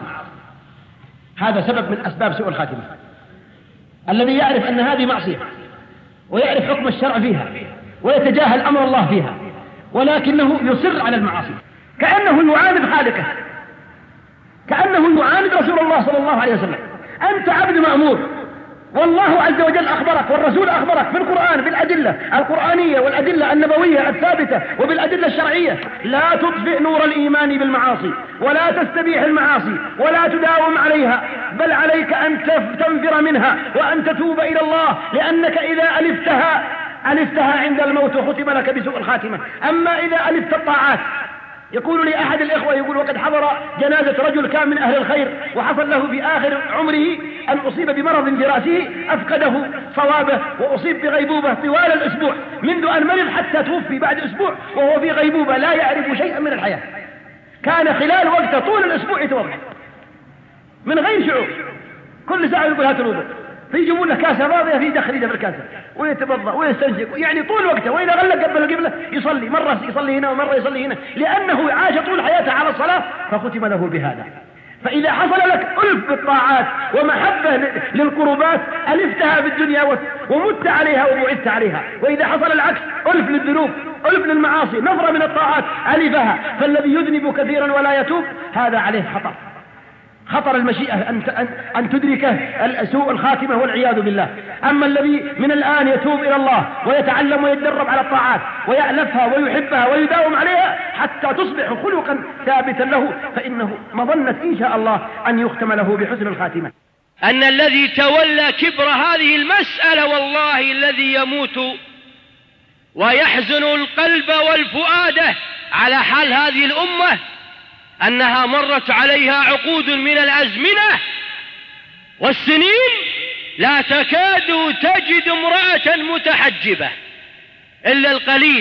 هذا سبب من أسباب سوء الخاتمة. الذي يعرف أن هذه معصية ويعرف حكم الشرع فيها ويتجاهل أمر الله فيها، ولكنه يصر على المعاصي كأنه يعاند خالقه، كأنه يعاند رسول الله صلى الله عليه وسلم. أنت عبد مأمور، والله عز وجل أخبرك والرسول أخبرك في القرآن بالأدلة القرآنية والأدلة النبوية الثابتة وبالأدلة الشرعية: لا تطفئ نور الإيمان بالمعاصي، ولا تستبيح المعاصي، ولا تداوم عليها، بل عليك أن تنفر منها وأن تتوب إلى الله، لأنك إذا ألفتها عند الموت وختم لك بسوء الخاتمة. أما إذا ألفت الطاعات، يقول لي أحد الإخوة يقول: وقد حضر جنازة رجل كان من أهل الخير وحصل له في آخر عمره أن أصيب بمرض في رأسه أفقده صوابه وأصيب بغيبوبة طوال الأسبوع، منذ أن مرض حتى توفي بعد أسبوع وهو في غيبوبة لا يعرف شيئا من الحياة. كان خلال وقته طول الأسبوع يتوضأ من غير شعور، كل ساعة يقول: هات الوضوء، فيجيبون له كاسة فاضية في دخليده في الكاسة ويتوضأ ويستنشق، يعني طول وقته. وإذا غلق قبل القبلة يصلي، مرة يصلي هنا ومرة يصلي هنا، لأنه عاش طول حياته على الصلاة فختم له بهذا. فإذا حصل لك ألف بالطاعات ومحبة للقربات ألفتها في الدنيا ومت عليها وبعدت عليها، وإذا حصل العكس ألف للذنوب ألف للمعاصي نفرة من الطاعات ألفها، فالذي يذنب كثيرا ولا يتوب هذا عليه خطر المشيئة أن تدركه سوء الخاتمة والعياذ بالله. أما الذي من الآن يتوب إلى الله ويتعلم ويتدرب على الطاعات ويألفها ويحبها ويداوم عليها حتى تصبح خلقا ثابتا له، فإنه مظنة إن شاء الله أن يختم له بحسن الخاتمة. أن الذي تولى كبر هذه المسألة والله الذي يموت ويحزن القلب والفؤاد على حال هذه الأمة أنها مرت عليها عقود من الأزمنة والسنين لا تكاد تجد امرأة متحجبة إلا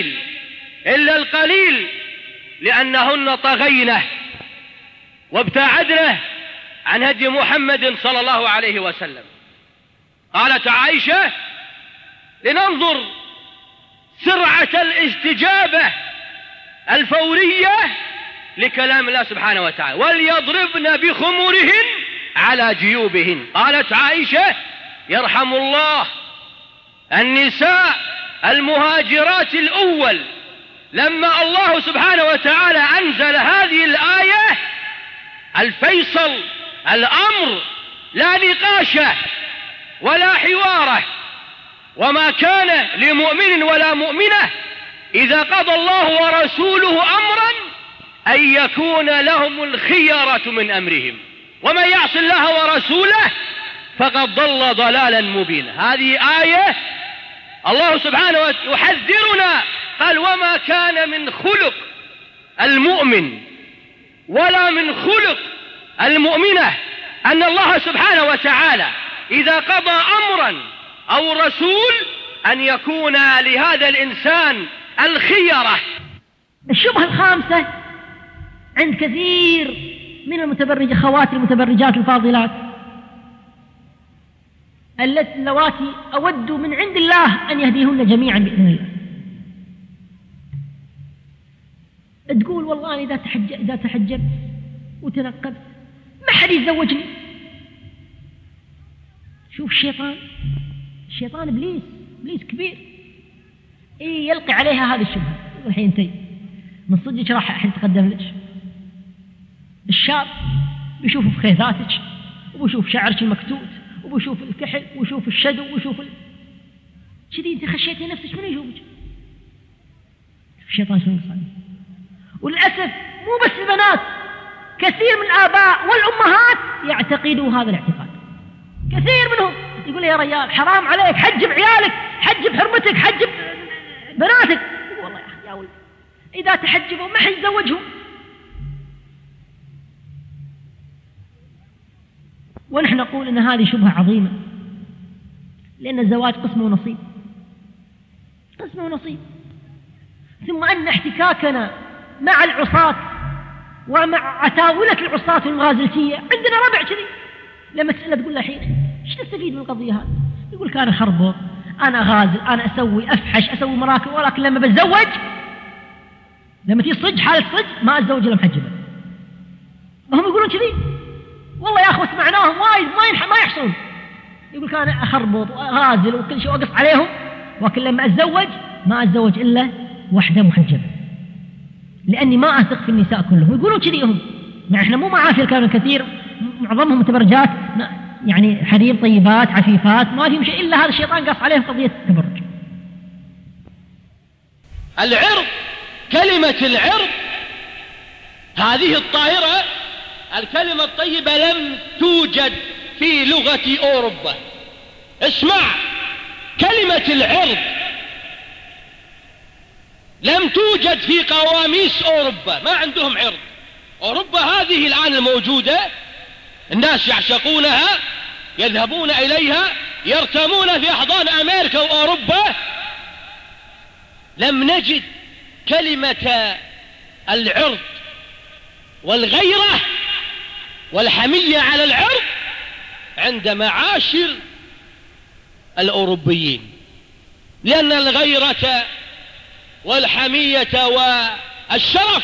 القليل لأنهن طغينه وابتعدنه عن هدي محمد صلى الله عليه وسلم. قالت عائشة: لننظر سرعة الاستجابة الفورية لكلام الله سبحانه وتعالى، وليضربن بخمورهن على جيوبهن. قالت عائشة: يرحم الله النساء المهاجرات الأول لما الله سبحانه وتعالى أنزل هذه الآية الفيصل الأمر لا نقاشه ولا حواره، وما كان لمؤمن ولا مؤمنة إذا قضى الله ورسوله أمرا أن يكون لهم الخيرة من أمرهم، ومن يعص الله ورسوله فقد ضل ضلالا مبينا. هذه آية الله سبحانه وتعالى يحذرنا، قال: وما كان من خلق المؤمن ولا من خلق المؤمنة أن الله سبحانه وتعالى إذا قضى أمرا أو رسول أن يكون لهذا الإنسان الخيرة. الشبهة الخامسة عند كثير من خواتي المتبرجات الفاضلات اللواتي أود من عند الله أن يهديهن جميعا بإذن الله. تقول: والله إذا تحجبت وتنقبت ما حد يتزوجني. شوف الشيطان إبليس كبير يلقي عليها هذه الشبهة. الحين انتي من صدقك راح أتقدم لك، الشاب بيشوف في خيثاتك وبشوف شعرك المكتوت وبشوف الكحل وشوف الشدو وشوف كذي انت خشيتي نفسك من يشوفك. الشيطان شنو يصنع؟ وللأسف مو بس البنات، كثير من الآباء والأمهات يعتقدوا هذا الاعتقاد. كثير منهم يقول يا رجال حرام عليك، حجب عيالك، حجب حرمتك، حجب بناتك. والله يا أخي يا ولد إذا تحجبوا ما حيتزوجهم. ونحن نقول أن هذه شبهة عظيمة، لأن الزواج قسم ونصيب، قسم ونصيب. ثم أن احتكاكنا مع العصاة ومع عتاولة العصاة المغازلتية، عندنا ربع كذي لما تسأله تقول له الحين ايش تستفيد من القضية هذه؟ يقول لك أنا خربط، أنا غازل، أنا أسوي أفحش، أسوي مراكب، ولكن لما بتزوج، لما تيجي صج حالة صج ما أتزوج إلا محجبة. هم يقولون كذي. والله يا أخوة سمعناهم وايد ما يحصلون. يقول لك أنا أخربط وغازل وكل شيء وأقص عليهم، ولكن لما أتزوج ما أتزوج إلا وحدة محجبة، لأني ما أثق في النساء كلهم. يقولون كذي هم. يعني إحنا مو معافي الكلام الكثير، معظمهم متبرجات، يعني حريم طيبات عفيفات، ما فيهم شيء إلا هذا الشيطان قص عليهم قضية التبرج. العرض، كلمة العرض هذه الطاهرة، الكلمة الطيبة لم توجد في لغة أوروبا. اسمع، كلمة العرض لم توجد في قواميس أوروبا، ما عندهم عرض. أوروبا هذه الآن الموجودة الناس يعشقونها، يذهبون إليها، يرتمون في أحضان أمريكا وأوروبا. لم نجد كلمة العرض والغيرة والحمية على العرض عند معاشر الأوروبيين، لأن الغيرة والحمية والشرف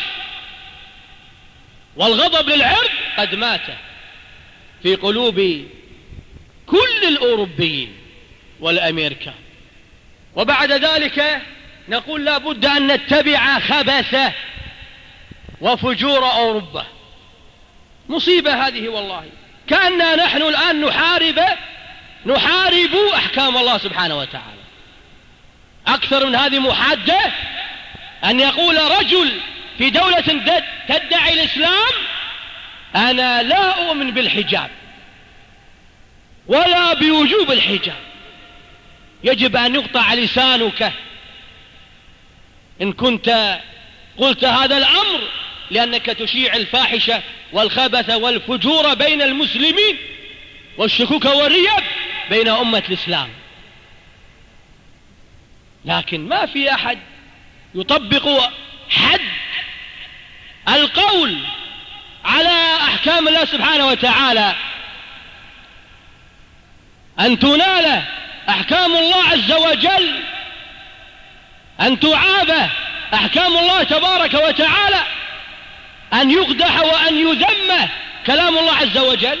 والغضب للعرض قد مات في قلوب كل الأوروبيين والأمريكان. وبعد ذلك نقول لا بد أن نتبع خبث وفجور أوروبا. مصيبة هذه والله. كأننا نحن الآن نحارب أحكام الله سبحانه وتعالى. أكثر من هذه محادة أن يقول رجل في دولة تدعي الإسلام أنا لا أؤمن بالحجاب ولا بوجوب الحجاب. يجب أن يقطع لسانك إن كنت قلت هذا الأمر، لأنك تشيع الفاحشة والخبث والفجور بين المسلمين والشكوك والريب بين أمة الإسلام. لكن ما في أحد يطبق حد القول على أحكام الله سبحانه وتعالى. أن تنال أحكام الله عز وجل، أن تعاب أحكام الله تبارك وتعالى، أن يقدح وأن يذم كلام الله عز وجل.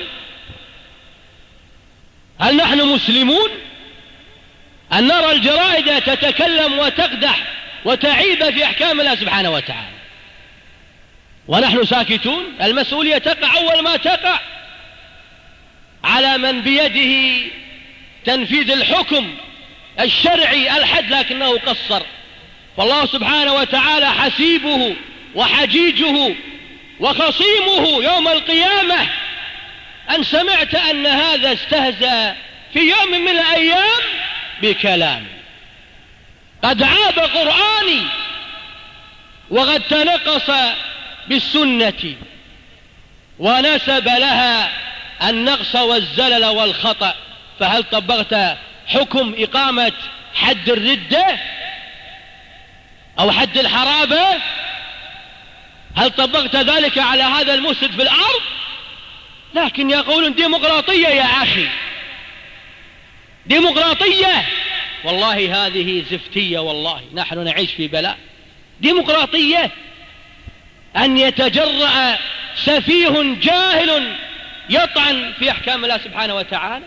هل نحن مسلمون أن نرى الجرائد تتكلم وتقدح وتعيب في أحكام الله سبحانه وتعالى ونحن ساكتون؟ المسؤولية تقع أول ما تقع على من بيده تنفيذ الحكم الشرعي الحد، لكنه قصر. فالله سبحانه وتعالى حسيبه وحجيجه وخصيمه يوم القيامة. أن سمعت أن هذا استهزأ في يوم من الأيام بكلام قد عاب قرآني وقد تنقص بالسنة ونسب لها النقص والزلل والخطأ. فهل طبقت حكم إقامة حد الردة أو حد الحرابة؟ هل طبقت ذلك على هذا المفسد في الأرض؟ لكن يقولون ديمقراطية. يا أخي ديمقراطية، والله هذه زفتية. والله نحن نعيش في بلاء. ديمقراطية أن يتجرأ سفيه جاهل يطعن في أحكام الله سبحانه وتعالى؟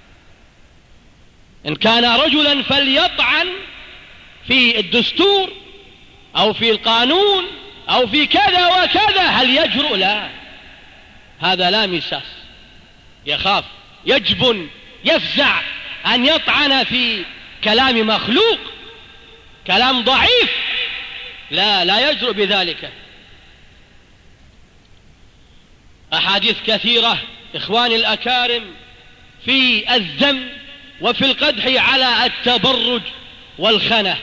إن كان رجلا فليطعن في الدستور أو في القانون أو في كذا وكذا. هل يجرؤ؟ لا، هذا لا مساس. يخاف، يجبن، يفزع أن يطعن في كلام مخلوق، كلام ضعيف، لا يجرؤ بذلك. أحاديث كثيرة إخواني الأكارم في الذم وفي القدح على التبرج والخنة.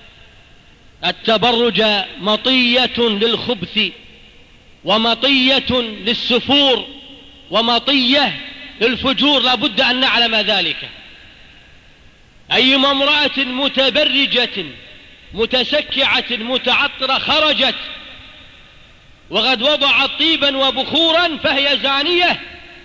التبرج مطية للخبث، ومطية للسفور، ومطية للفجور، لا بد أن نعلم ذلك. أيما امرأة متبرجة متسكعة متعطرة خرجت وقد وضعت طيبا وبخورا فهي زانية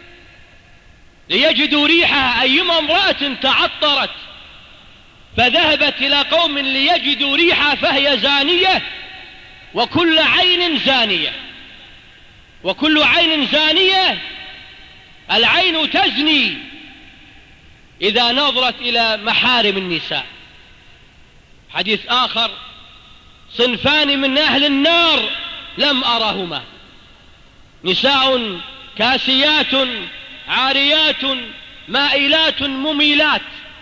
ليجدوا ريحها. أيما امرأة تعطرت فذهبت إلى قوم ليجدوا ريحها فهي زانية. وكل عين زانية، وكل عين زانية. العين تزني إذا نظرت إلى محارم النساء. حديث آخر: صنفان من أهل النار لم أرهما، نساء كاسيات عاريات مائلات مميلات،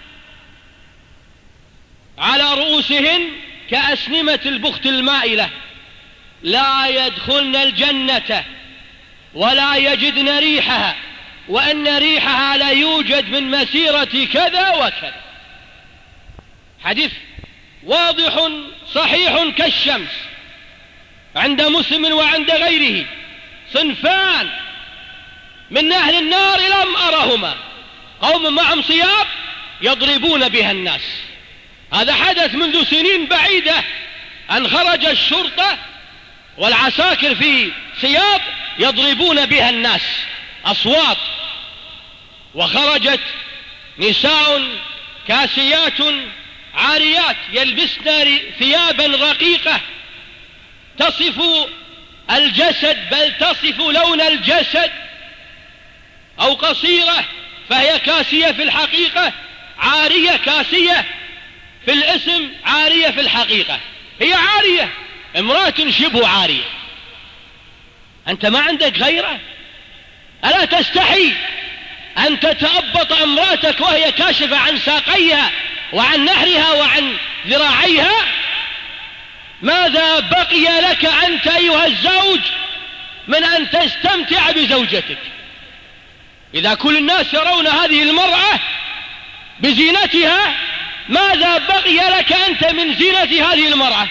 على رؤوسهن كأسنمة البخت المائلة، لا يدخلن الجنة ولا يجدن ريحها، وأن ريحها لا يوجد من مسيرة كذا وكذا. حديث واضح صحيح كالشمس عند مسلم وعند غيره. صنفان من أهل النار لم أرهما، قوم معهم ثياب يضربون بها الناس. هذا حدث منذ سنين بعيدة، أن خرج الشرطة والعساكر في ثياب يضربون بها الناس أصوات، وخرجت نساء كاسيات عاريات يلبسن ثيابا رقيقة تصف الجسد، بل تصف لون الجسد، أو قصيرة فهي كاسية في الحقيقة، عارية كاسية في الاسم، عارية في الحقيقة. هي عارية، امرأة شبه عارية. أنت ما عندك غيره؟ ألا تستحي أن تتأبط امرأتك وهي كاشفة عن ساقيها وعن نحرها وعن ذراعيها؟ ماذا بقي لك أنت أيها الزوج من أن تستمتع بزوجتك؟ إذا كل الناس يرون هذه المرأة بزينتها، ماذا بقي لك أنت من زينة هذه المرأة؟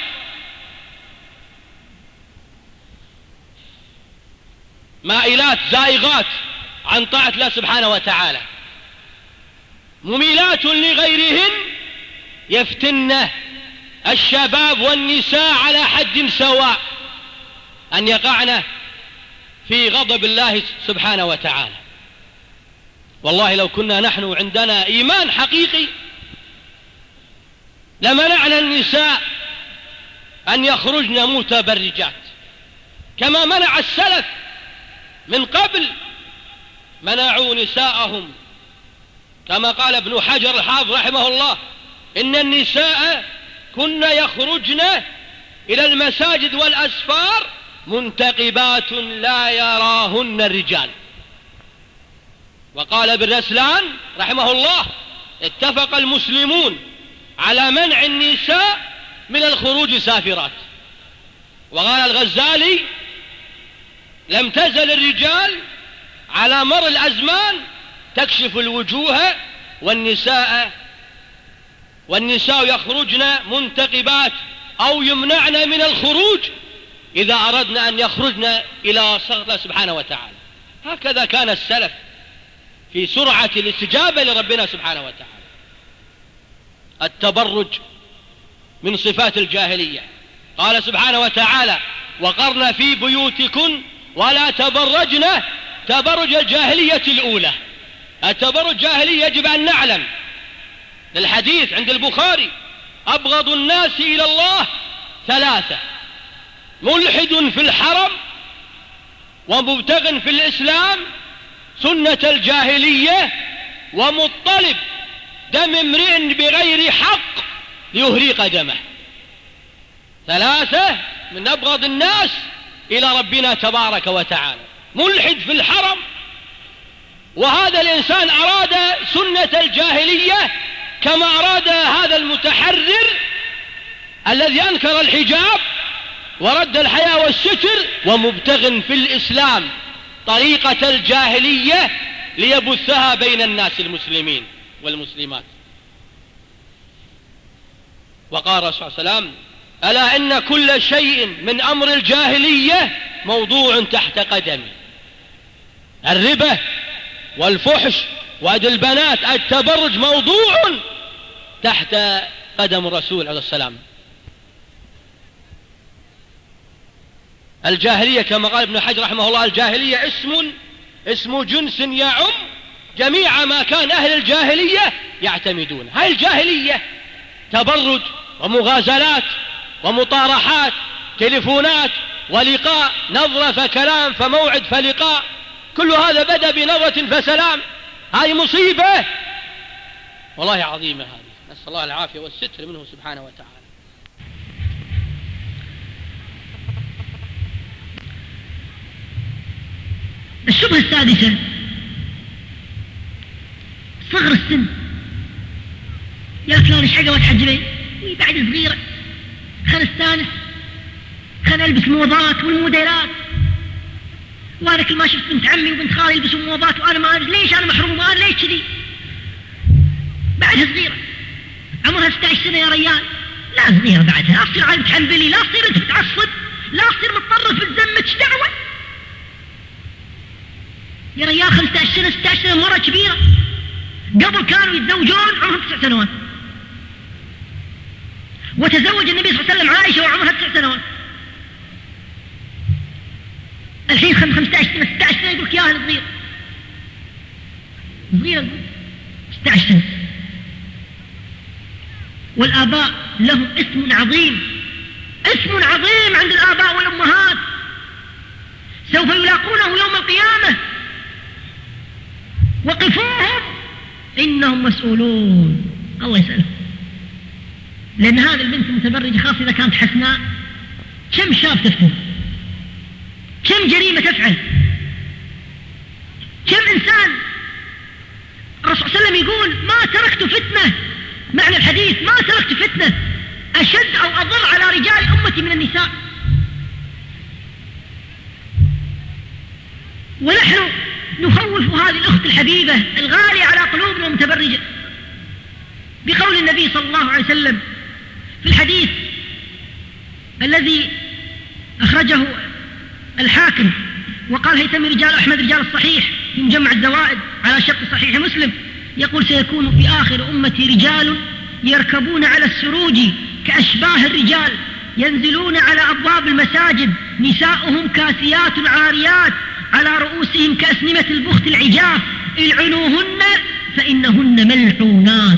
مائلات زائغات عن طاعة الله سبحانه وتعالى، مميلات لغيرهن، يفتن الشباب والنساء على حد سواء أن يقعن في غضب الله سبحانه وتعالى. والله لو كنا نحن عندنا إيمان حقيقي لمنعنا النساء أن يخرجن متبرجات، كما منع السلف من قبل، منعوا نساءهم. كما قال ابن حجر الحافظ رحمه الله: إن النساء كن يخرجن إلى المساجد والأسفار منتقبات لا يراهن الرجال. وقال ابن رسلان رحمه الله: اتفق المسلمون على منع النساء من الخروج سافرات. وقال الغزالي: لم تزل الرجال على مر الأزمان تكشف الوجوه والنساء يخرجن منتقبات أو يمنعن من الخروج إذا أردنا أن يخرجن إلى سخط الله سبحانه وتعالى. هكذا كان السلف في سرعة الاستجابة لربنا سبحانه وتعالى. التبرج من صفات الجاهلية. قال سبحانه وتعالى: وقرن في بيوتكن ولا تبرجن تبرج الجاهلية الأولى. التبرج جاهلية يجب أن نعلم، للحديث عند البخاري: أبغض الناس إلى الله ثلاثة: ملحد في الحرم، ومبتغ في الإسلام سنة الجاهلية، ومطلب دم امرئ بغير حق ليهريق دمه. ثلاثة من أبغض الناس إلى ربنا تبارك وتعالى: ملحد في الحرم، وهذا الإنسان أراد سنة الجاهلية كما أراد هذا المتحرر الذي أنكر الحجاب ورد الحياء والستر ومبتغ في الإسلام طريقة الجاهلية ليبثها بين الناس المسلمين والمسلمات. وقال الرسول صلى الله عليه وسلم: ألا إن كل شيء من أمر الجاهلية موضوع تحت قدمي. الربا والفحش وأد البنات التبرج موضوع تحت قدم الرسول عليه السلام. الجاهلية كما قال ابن حجر رحمه الله: الجاهلية اسم جنس يعم جميع ما كان أهل الجاهلية يعتمدون. هاي الجاهلية تبرج ومغازلات ومطارحات، تليفونات ولقاء، نظرة فكلام فموعد فلقاء، كل هذا بدأ بنظرة فسلام. هاي مصيبة والله عظيمة هذه، نسأل الله العافية والستر منه سبحانه وتعالى. الشبهة السادسة صغر السن. يا فلان ايش حقه وتحجبين بعد صغيرة، خل استانس، خل البس موضات والموديلات، وانا كل ما شفت بنت عمي وبنت خالي يلبسوا موضات وانا ما ألبس، ليش انا محروم وانا ليش كذي؟ بعدها صغيرة عمرها 16 سنة يا ريال، لا صغيرة بعدها، لا تصير عايز تحنبلي، لا تصير انت بتعصب، لا تصير متطرف بتزمت، ايش دعوة؟ يا ريال 15 سنة 16 سنة مرة كبيرة. قبل كانوا يتزوجون عمرهم 9 سنوات، وتزوج النبي صلى الله عليه وسلم عائشة وعمرها 9 سنوات. الحين 15 سنة 16 سنة يقولك يا أهل صغير، صغير 16 سنة. والآباء لهم اسم عظيم، اسم عظيم عند الآباء والأمهات، سوف يلاقونه يوم القيامة. وقفوهم إنهم مسؤولون، الله يسألهم. لأن هذه البنت المتبرجة خاصة إذا كانت حسناء، كم شاب تفتن، كم جريمة تفعل، كم إنسان. الرسول صلى الله عليه وسلم يقول: ما تركت فتنة، معنى الحديث ما تركت فتنة أشد أو أضر على رجال أمتي من النساء. ونحن نخوف هذه الأخت الحبيبة الغالية على قلوبنا المتبرجة بقول النبي صلى الله عليه وسلم في الحديث الذي أخرجه الحاكم وقال هيثم رجال أحمد رجال الصحيح في مجمع الزوائد على شرط صحيح مسلم، يقول: سيكون في آخر أمتي رجال يركبون على السروج كأشباه الرجال، ينزلون على أبواب المساجد، نساؤهم كاسيات عاريات، على رؤوسهم كأسنمة البخت العجاف، العنوهن فإنهن ملعونات.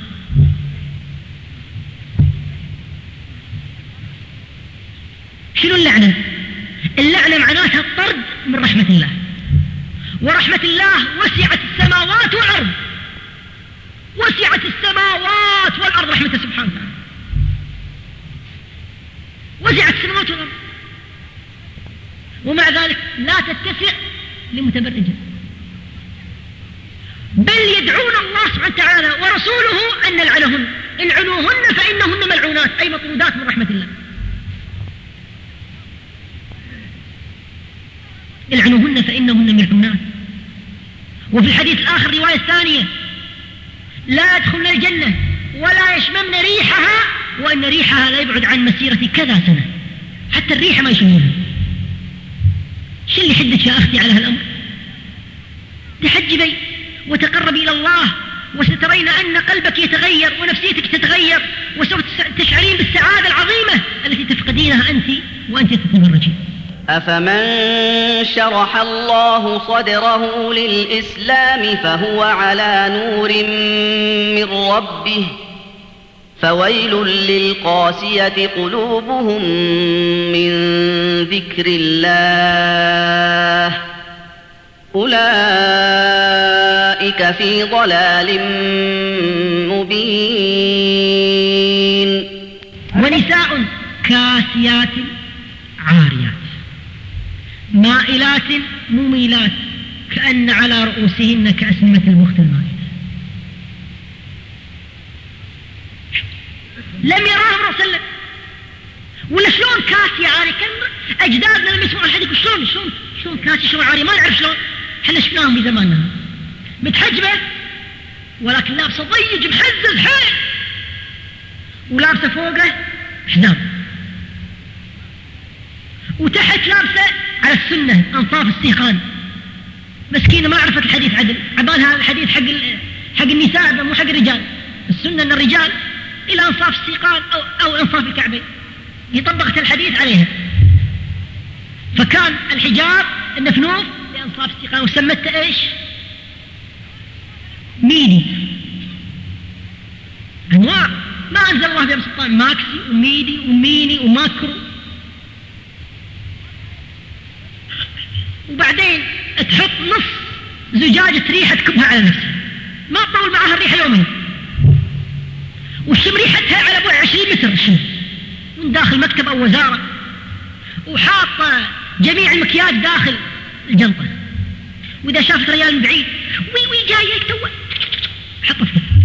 شنو اللعنة؟ اللعنة معناتها الطرد من رحمة الله، ورحمة الله وسعت السماوات والأرض، وسعت السماوات والأرض رحمته سبحانه وتعالى، وسعت السماوات والأرض، ومع ذلك لا تتسع لمتبرجة، بل يدعون الله سبحانه وتعالى ورسوله أن نلعنهن، العنوهن فإنهن ملعونات، أي مطرودات من رحمة الله. العنوهن فإنهن ملعونات. وفي الحديث الآخر رواية ثانية: لا يدخلن الجنة ولا يشممن ريحها وأن ريحها لا يبعد عن مسيرة كذا سنة، حتى الريحة ما يشمونها. شو اللي حدك يا أختي على هالأمر؟ تحجبي وتقربي إلى الله، وسترين أن قلبك يتغير ونفسيتك تتغير، وسوف تشعرين بالسعادة العظيمة التي تفقدينها أنت وأنت تتبرجين. أفمن شرح الله صدره للإسلام فهو على نور من ربه، فويل للقاسية قلوبهم من ذكر الله، أولئك في ضلال مبين. ونساء كاسيات عاريات مائلات مميلات كأن على رؤوسهن كأسنمة البخت المائدة. لم يراه الرسول صلى الله عليه وسلم. ولا شلون كاسية عاري؟ كان أجدادنا لما يسمعوا الحديث شلون كاسية شلون عاري؟ ما نعرف شلون. احنا شفناهم بزماننا متحجبة ولكن لابسة ضيج محزز حيل ولابسة فوقه حزام وتحت لابسة على السنة أنصاف السيقان. مسكينة ما عرفت الحديث عدل، عبالها الحديث حق النساء مو حق الرجال. السنة أن الرجال إلى أنصاف السيقان أو أنصاف الكعبين. هي طبقت الحديث عليها، فكان الحجاب النفنوف لأنصاف السيقان وسمته إيش؟ ميدي. أنواع ما أنزل الله بها سلطان، ماكسي وميدي وميني وماكرو. وبعدين تحط نص زجاجة ريحة تكبها على نفسها، ما تطول معها الريحة يومين، والشم ريحتها على بعد 20 متر الشم من داخل مكتب أو وزارة، وحاطة جميع المكياج داخل الجنطة، وإذا شافت رجال من بعيد وي جاي توه حطه في كتف.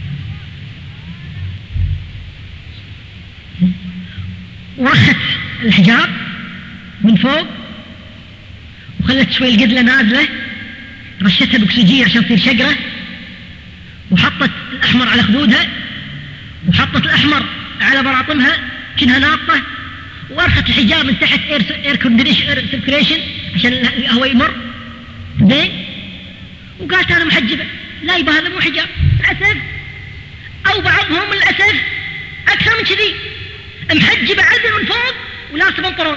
ورخت الحجاب من فوق وخلت شوي القدلة نازلة، رشتها بأكسجين عشان تصير شقرة، وحطت الأحمر على خدودها، وحطت الأحمر على براطمها كأنها ناطة، وأرخت الحجاب من تحت اير سيركيليشن عشان الهواء يمر زين، وقالت أنا محجبة. لا يبقى هذا مو حجاب للأسف، أو بعضهم للأسف أكثر من كذي محجبة عدل من فوق ولابسة بنطلون.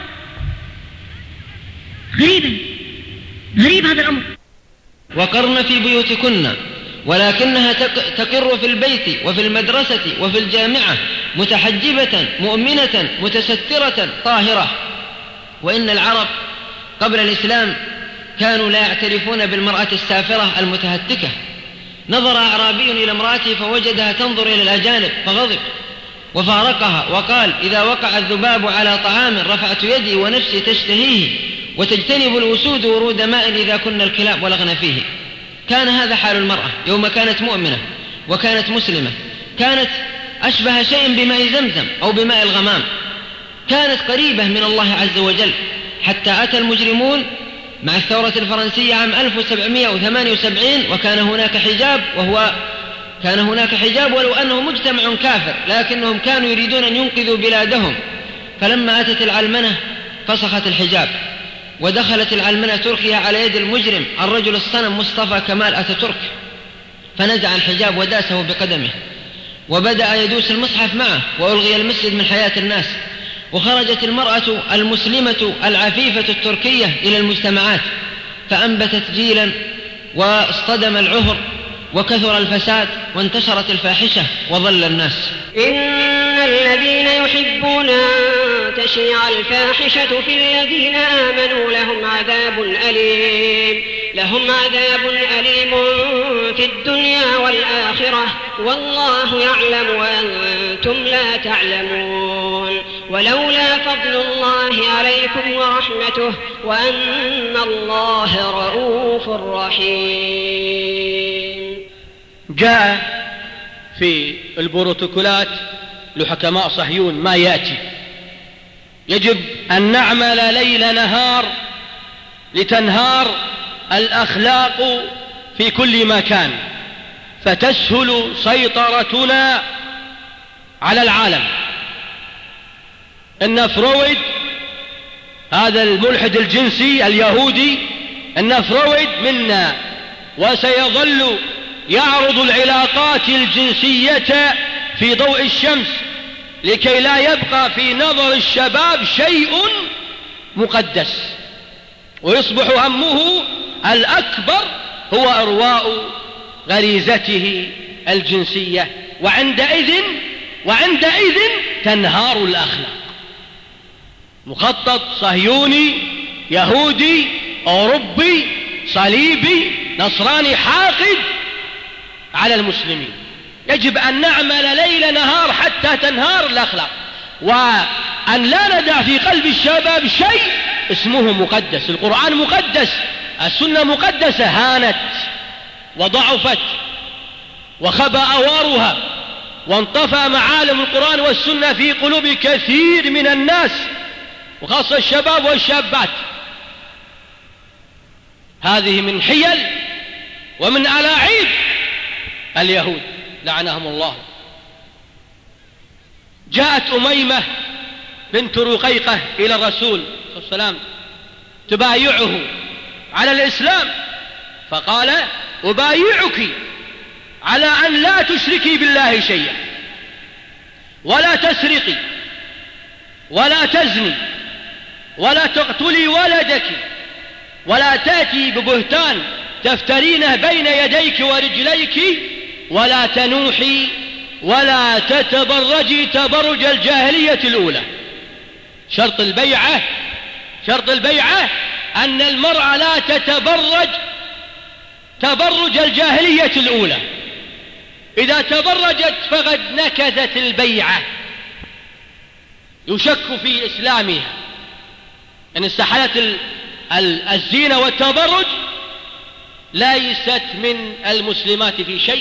غريب هذا الأمر. وقرن في بيوتكن ولكنها تقر في البيت وفي المدرسة وفي الجامعة متحجبة مؤمنة متسترة طاهرة. وإن العرب قبل الإسلام كانوا لا يعترفون بالمرأة السافرة المتهتكة. نظر أعرابي إلى امرأته فوجدها تنظر إلى الأجانب فغضب وفارقها وقال: إذا وقع الذباب على طعام رفعت يدي ونفسي تشتهيه، وتجتنب الأسود ورود ماء إذا كن الكلاب ولغن فيه. كان هذا حال المرأة يوم كانت مؤمنة وكانت مسلمة، كانت أشبه شيء بماء زمزم أو بماء الغمام، كانت قريبة من الله عز وجل، حتى أتى المجرمون مع الثورة الفرنسية عام 1778 وكان هناك حجاب ولو أنه مجتمع كافر، لكنهم كانوا يريدون أن ينقذوا بلادهم. فلما أتت العلمنة فسخت الحجاب، ودخلت العلمنة تركيا على يد المجرم الرجل الصنم مصطفى كمال أتاتورك، فنزع الحجاب وداسه بقدمه، وبدأ يدوس المصحف معه، وألغي المسجد من حياة الناس. وخرجت المرأة المسلمة العفيفة التركية إلى المجتمعات فأنبتت جيلا، واصطدم العهر، وكثر الفساد، وانتشرت الفاحشة، وضل الناس. إن الذين يحبون أن تشيع الفاحشة في الذين آمنوا لهم عذاب أليم في الدنيا والآخرة، والله يعلم وأنتم لا تعلمون. ولولا فضل الله عليكم ورحمته وأن الله رؤوف رحيم. جاء في البروتوكولات لحكماء صهيون ما يأتي: يجب أن نعمل ليل نهار لتنهار الأخلاق في كل مكان، فتسهل سيطرتنا على العالم. إن فرويد هذا الملحد الجنسي اليهودي، إن فرويد منا، وسيظل يعرض العلاقات الجنسية في ضوء الشمس لكي لا يبقى في نظر الشباب شيء مقدس، ويصبح همه الأكبر هو إرواء غريزته الجنسية، وعندئذ تنهار الأخلاق. مخطط صهيوني يهودي أوروبي صليبي نصراني حاقد على المسلمين. يجب أن نعمل ليل نهار حتى تنهار الأخلاق، وأن لا ندع في قلب الشباب شيء اسمه مقدس. القرآن مقدس، السنة مقدسة هانت وضعفت وخبى أوارها وانطفى معالم القرآن والسنة في قلوب كثير من الناس وخاصة الشباب والشابات. هذه من حيل ومن ألاعيب اليهود لعنهم الله. جاءت أميمة بنت رقيقة إلى الرسول صلى الله عليه وسلم تبايعه على الإسلام، فقال: أبايعك على أن لا تشركي بالله شيئا، ولا تسرقي، ولا تزني، ولا تقتلي ولدك، ولا تأتي ببهتان تفترينه بين يديك ورجليك، ولا تنوحي، ولا تتبرجي تبرج الجاهلية الأولى. شرط البيعة أن المرأة لا تتبرج تبرج الجاهلية الأولى. إذا تبرجت فقد نكثت البيعة، يشك في إسلامها، إن استحلت الزينة والتبرج ليست من المسلمات في شيء،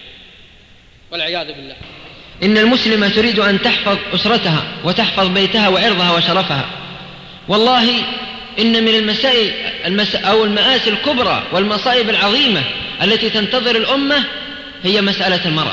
والعياذ بالله. إن المسلمة تريد أن تحفظ أسرتها وتحفظ بيتها وعرضها وشرفها. والله إن من المآسي الكبرى والمصائب العظيمة التي تنتظر الأمة هي مسألة المرأة.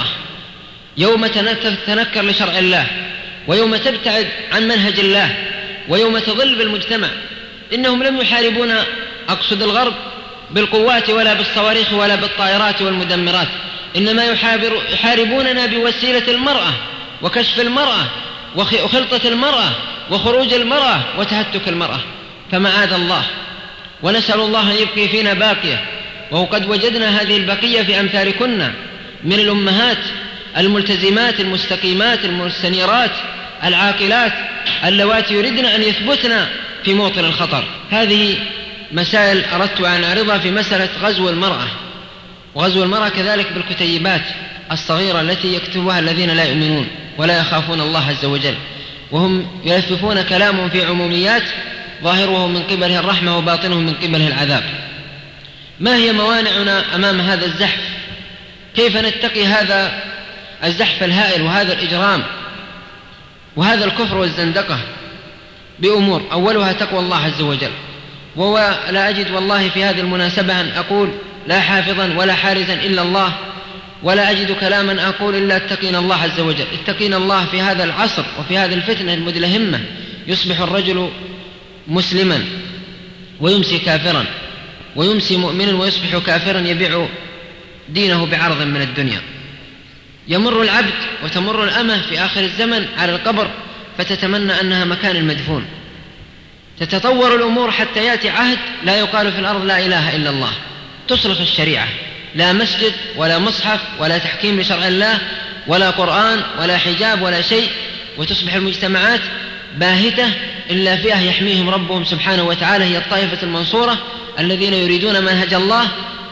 يوم تتنكر لشرع الله، ويوم تبتعد عن منهج الله، ويوم تضل بالمجتمع. إنهم لم يحاربونا، أقصد الغرب، بالقوات ولا بالصواريخ ولا بالطائرات والمدمرات، إنما يحاربوننا بوسيلة المرأة وكشف المرأة وخلطة المرأة وخروج المرأة وتهتك المرأة. فمعاذ الله، ونسأل الله أن يبقي فينا باقية، وقد وجدنا هذه البقية في أمثالكن من الأمهات الملتزمات المستقيمات المستنيرات العاقلات اللواتي يريدن أن يثبتن في موطن الخطر. هذه مسائل أردت أن أعرضها في مسألة غزو المرأة، وغزو المرأة كذلك بالكتيبات الصغيرة التي يكتبها الذين لا يؤمنون ولا يخافون الله عز وجل، وهم يلففون كلامهم في عموميات ظاهره من قبله الرحمة وباطنه من قبله العذاب. ما هي موانعنا أمام هذا الزحف؟ كيف نتقي هذا الزحف الهائل وهذا الإجرام وهذا الكفر والزندقة؟ بأمور أولها تقوى الله عز وجل. ولا أجد والله في هذه المناسبة أن أقول لا حافظا ولا حارزا إلا الله، ولا أجد كلاما أقول إلا اتقينا الله عز وجل. اتقينا الله في هذا العصر وفي هذه الفتنة المدلهمة. يصبح الرجل مسلما ويمسي كافرا، ويمسي مؤمنا ويصبح كافرا، يبيع دينه بعرض من الدنيا. يمر العبد وتمر الأمة في آخر الزمن على القبر فتتمنى أنها مكان المدفون. تتطور الأمور حتى يأتي عهد لا يقال في الأرض لا إله إلا الله، تصرخ الشريعة، لا مسجد ولا مصحف ولا تحكيم لشرع الله ولا قرآن ولا حجاب ولا شيء، وتصبح المجتمعات باهتة إلا فئة يحميهم ربهم سبحانه وتعالى، هي الطائفة المنصورة الذين يريدون منهج الله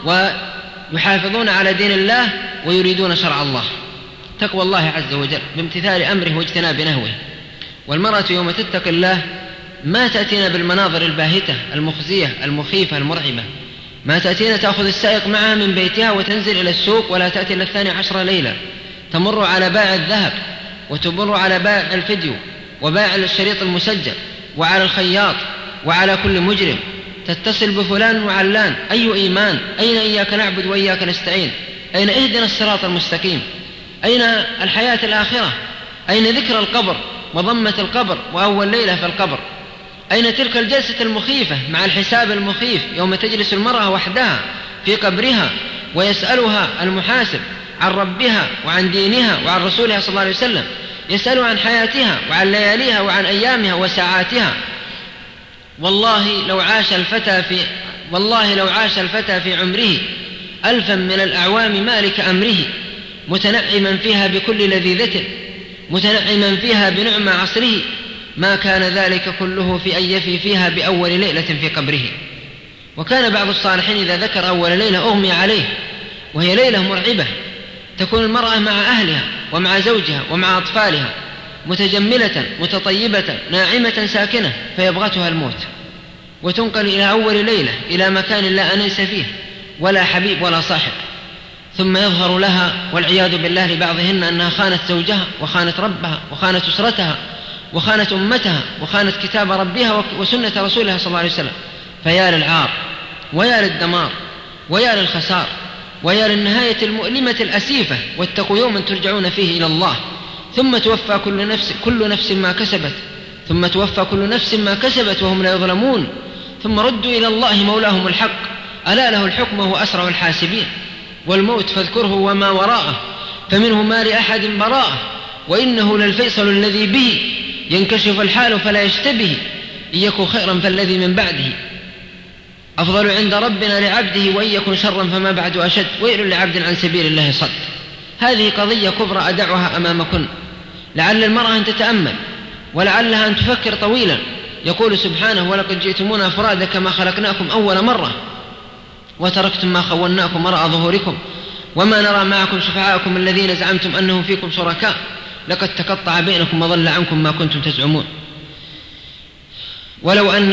ويحافظون على دين الله ويريدون شرع الله. تقوى الله عز وجل بامتثال أمره واجتناب نهوه. والمرأة يوم تتقي الله ما تأتينا بالمناظر الباهتة المخزية المخيفة المرعبة، ما تأتينا تأخذ السائق معها من بيتها وتنزل إلى السوق ولا تأتي إلى 12 ليلة، تمر على بائع الذهب وتمر على بائع الفيديو وبائع الشريط المسجل وعلى الخياط وعلى كل مجرم، تتصل بفلان وعلان. أي إيمان؟ أين إياك نعبد وإياك نستعين؟ أين اهدنا الصراط المستقيم؟ أين الحياة الآخرة؟ أين ذكر القبر وضمة القبر وأول ليلة في القبر؟ أين تلك الجلسة المخيفة مع الحساب المخيف يوم تجلس المرأة وحدها في قبرها ويسألها المحاسب عن ربها وعن دينها وعن رسولها صلى الله عليه وسلم، يسأل عن حياتها وعن لياليها وعن أيامها وساعاتها. والله لو عاش الفتى في عمره 1000 من الأعوام مالك أمره، متنعما فيها بكل لذيذة، متنعما فيها بنعم عصره، ما كان ذلك كله في أن يفي فيها بأول ليلة في قبره. وكان بعض الصالحين إذا ذكر أول ليلة أغمي عليه، وهي ليلة مرعبة، تكون المرأة مع أهلها ومع زوجها ومع أطفالها متجملة متطيبة ناعمة ساكنة، فيبغتها الموت، وتنقل إلى أول ليلة إلى مكان لا أنيس فيه ولا حبيب ولا صاحب، ثم يظهر لها والعياذ بالله لبعضهن أنها خانت زوجها وخانت ربها وخانت أسرتها وخانت أمتها وخانت كتاب ربها وسنة رسولها صلى الله عليه وسلم. فيا للعار ويا للدمار ويا للخسار ويا للنهاية المؤلمة الأسيفة. واتقوا يوما ترجعون فيه إلى الله ثم توفى كل نفس ما كسبت وهم لا يظلمون، ثم ردوا إلى الله مولاهم الحق ألا له الحكم وهو أسرع الحاسبين. والموت فاذكره وما وراءه فمنه ما لأحد براءه، وإنه للفيصل الذي به ينكشف الحال فلا يشتبه، إن يكن خيرا فالذي من بعده أفضل عند ربنا لعبده، وإن يكن شرا فما بعد أشد، ويل لعبد عن سبيل الله صد. هذه قضية كبرى أدعها أمامكن، لعل المرأة أن تتأمل ولعلها أن تفكر طويلا. يقول سبحانه ولقد جئتمونا فرادا كما خلقناكم أول مرة وتركتم ما خولناكم وراء ظهوركم وما نرى معكم شفعاءكم الذين زعمتم أنهم فيكم شركاء لقد تقطع بينكم وضل عنكم ما كنتم تزعمون. ولو أن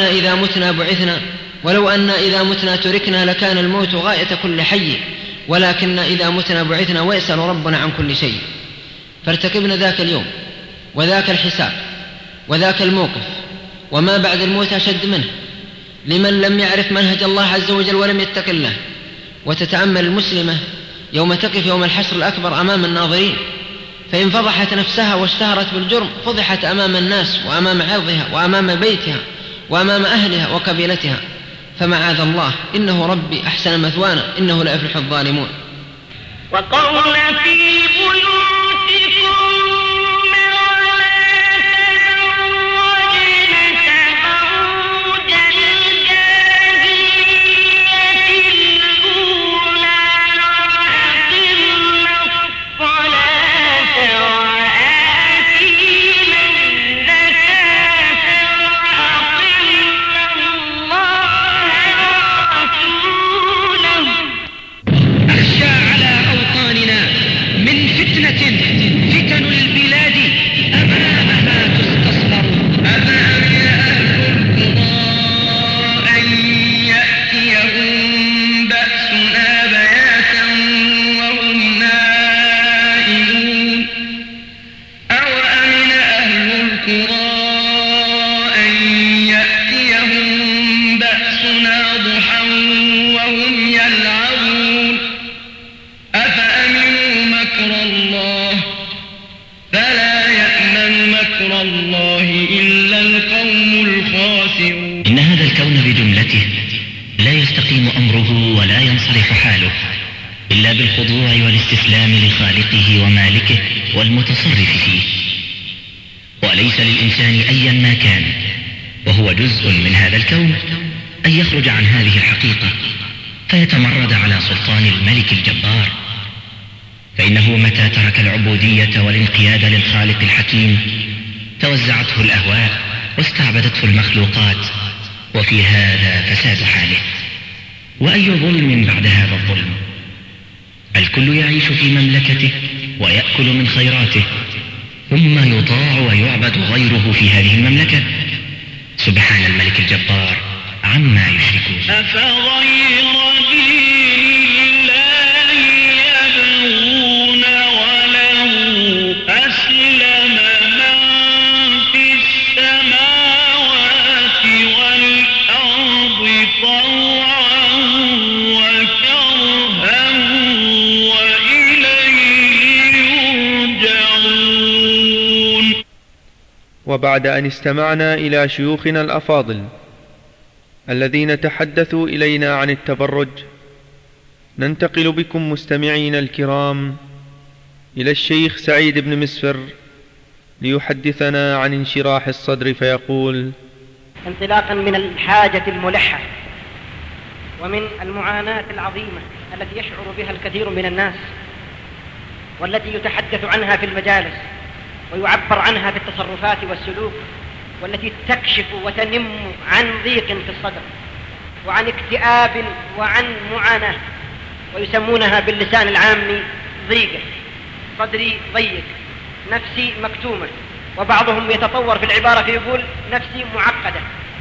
إذا متنا تركنا لكان الموت غاية كل حي، ولكن إذا متنا بعثنا ويسأل ربنا عن كل شيء. فارتكبنا ذاك اليوم وذاك الحساب وذاك الموقف، وما بعد الموت أشد منه لمن لم يعرف منهج الله عز وجل ولم يتق الله. وتتأمل المسلمة يوم تقف يوم الحشر الأكبر أمام الناظرين، فإن فضحت نفسها واشتهرت بالجرم فضحت أمام الناس وأمام عرضها وأمام بيتها وأمام أهلها وقبيلتها. فمعاذ الله، إنه ربي أحسن مثوانا إنه لا يفلح الظالمون. وقرن في بيوتكم فتن البلاد أمامها تستصغر. أفأمن أهل القرى أن يأتيهم بأسنا بياتا وهم نائمون. أوأمن أهل القرى أن يأتيهم بأسنا ضحى وهم يلعبون. أفأمنوا مكر الله فلا يأمن مكر الله إلا القوم الخاسرون. إن هذا الكون بجملته لا يستقيم أمره ولا ينصرف حاله إلا بالخضوع والاستسلام لخالقه ومالكه والمتصرف فيه. وليس للإنسان أيا ما كان وهو جزء من هذا الكون أن يخرج عن هذه الحقيقة فيتمرد على سلطان الملك الجبار، فإنه متى ترك العبودية والانقياد للخالق الحكيم توزعته الأهواء واستعبدته المخلوقات، وفي هذا فساد حاله. وأي ظلم بعد هذا الظلم؟ الكل يعيش في مملكته ويأكل من خيراته، ثم يطاع ويعبد غيره في هذه المملكة. سبحان الملك الجبار عما يشركون. أفغير دين الله يبغون وله أسلم من في السماوات والأرض طوعا وكرها وإليه يرجعون. وبعد أن استمعنا إلى شيوخنا الأفاضل الذين تحدثوا إلينا عن التبرج، ننتقل بكم مستمعين الكرام إلى الشيخ سعيد بن مسفر ليحدثنا عن انشراح الصدر، فيقول: انطلاقا من الحاجة الملحة ومن المعاناة العظيمة التي يشعر بها الكثير من الناس، والتي يتحدث عنها في المجالس ويعبر عنها في التصرفات والسلوك، والتي تكشف وتنم عن ضيق في الصدر وعن اكتئاب وعن معاناة، ويسمونها باللسان العامي ضيقة، صدري ضيق، نفسي مكتومة، وبعضهم يتطور في العبارة فيقول نفسي معقدة.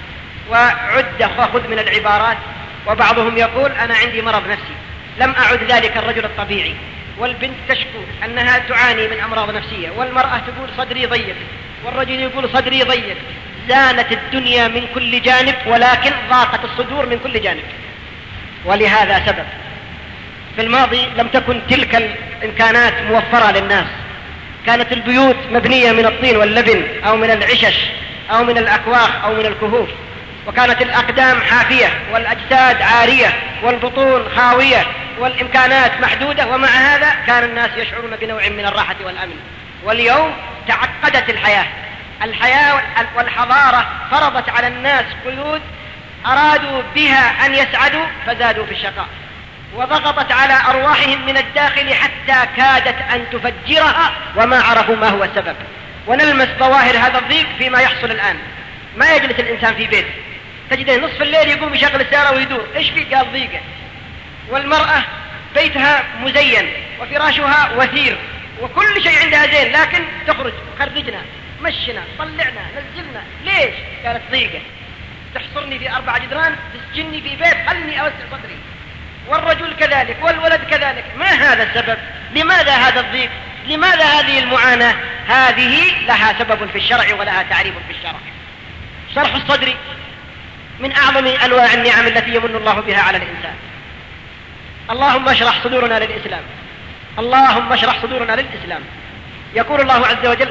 وعد وخذ من العبارات، وبعضهم يقول أنا عندي مرض نفسي لم أعد ذلك الرجل الطبيعي، والبنت تشكو أنها تعاني من أمراض نفسية، والمرأة تقول صدري ضيق، والرجل يقول صدري ضيق. زانت الدنيا من كل جانب، ولكن ضاقت الصدور من كل جانب. ولهذا سبب في الماضي لم تكن تلك الإمكانات موفرة للناس، كانت البيوت مبنية من الطين واللبن أو من العشش أو من الأكواخ أو من الكهوف، وكانت الأقدام حافية والأجساد عارية والبطون خاوية والإمكانات محدودة، ومع هذا كان الناس يشعرون بنوع من الراحة والأمن. واليوم تعقدت الحياة والحضارة فرضت على الناس قيود أرادوا بها أن يسعدوا فزادوا في الشقاء، وضغطت على أرواحهم من الداخل حتى كادت أن تفجرها وما عرفوا ما هو السبب. ونلمس ظواهر هذا الضيق فيما يحصل الآن. ما يجلس الإنسان في بيته، تجده نصف الليل يقوم يشغل السيارة ويدور، إيش فيه؟ قال ضيقة. والمرأة بيتها مزين وفراشها وثير وكل شيء عندها زين، لكن تخرج خرجنا مشنا طلعنا نزلنا، ليش؟ قالت ضيقة، تحصرني في 4 جدران، تسجني في بيت، خلني أوسع صدري. والرجل كذلك والولد كذلك. ما هذا السبب؟ لماذا هذا الضيق؟ لماذا هذه المعاناة؟ هذه لها سبب في الشرع ولها تعريف في الشرع. شرح الصدر من أعظم أنواع النعم التي يمن الله بها على الإنسان. اللهم اشرح صدورنا للإسلام، اللهم اشرح صدورنا للإسلام. يقول الله عز وجل: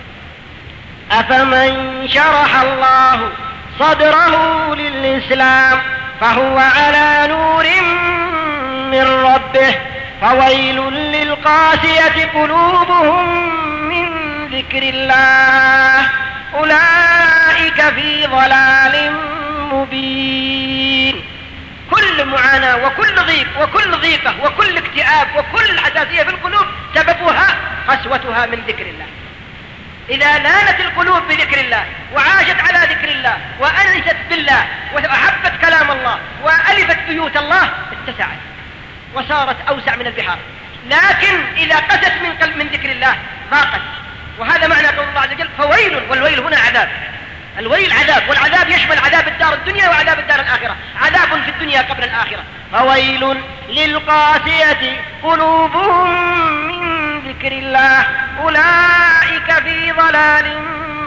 أفمن شرح الله صدره للإسلام فهو على نور من ربه فويل للقاسية قلوبهم من ذكر الله أولئك في ضلال مبين. كل معاناة وكل ضيق وكل ضيقة وكل اكتئاب وكل حساسية في القلوب سببها قسوتها من ذكر الله. إذا لانت القلوب بذكر الله وعاشت على ذكر الله وأنست بالله وأحبت كلام الله وألفت بيوت الله اتسعت وصارت أوسع من البحار. لكن إذا قست من ذكر الله ضاقت. وهذا معنى قول الله عز وجل: فويل. والويل هنا عذاب. الويل عذاب، والعذاب يشمل عذاب الدار الدنيا وعذاب الدار الآخرة، عذاب في الدنيا قبل الآخرة. فويل للقاسية قلوبهم من ذكر الله أولئك في ضلال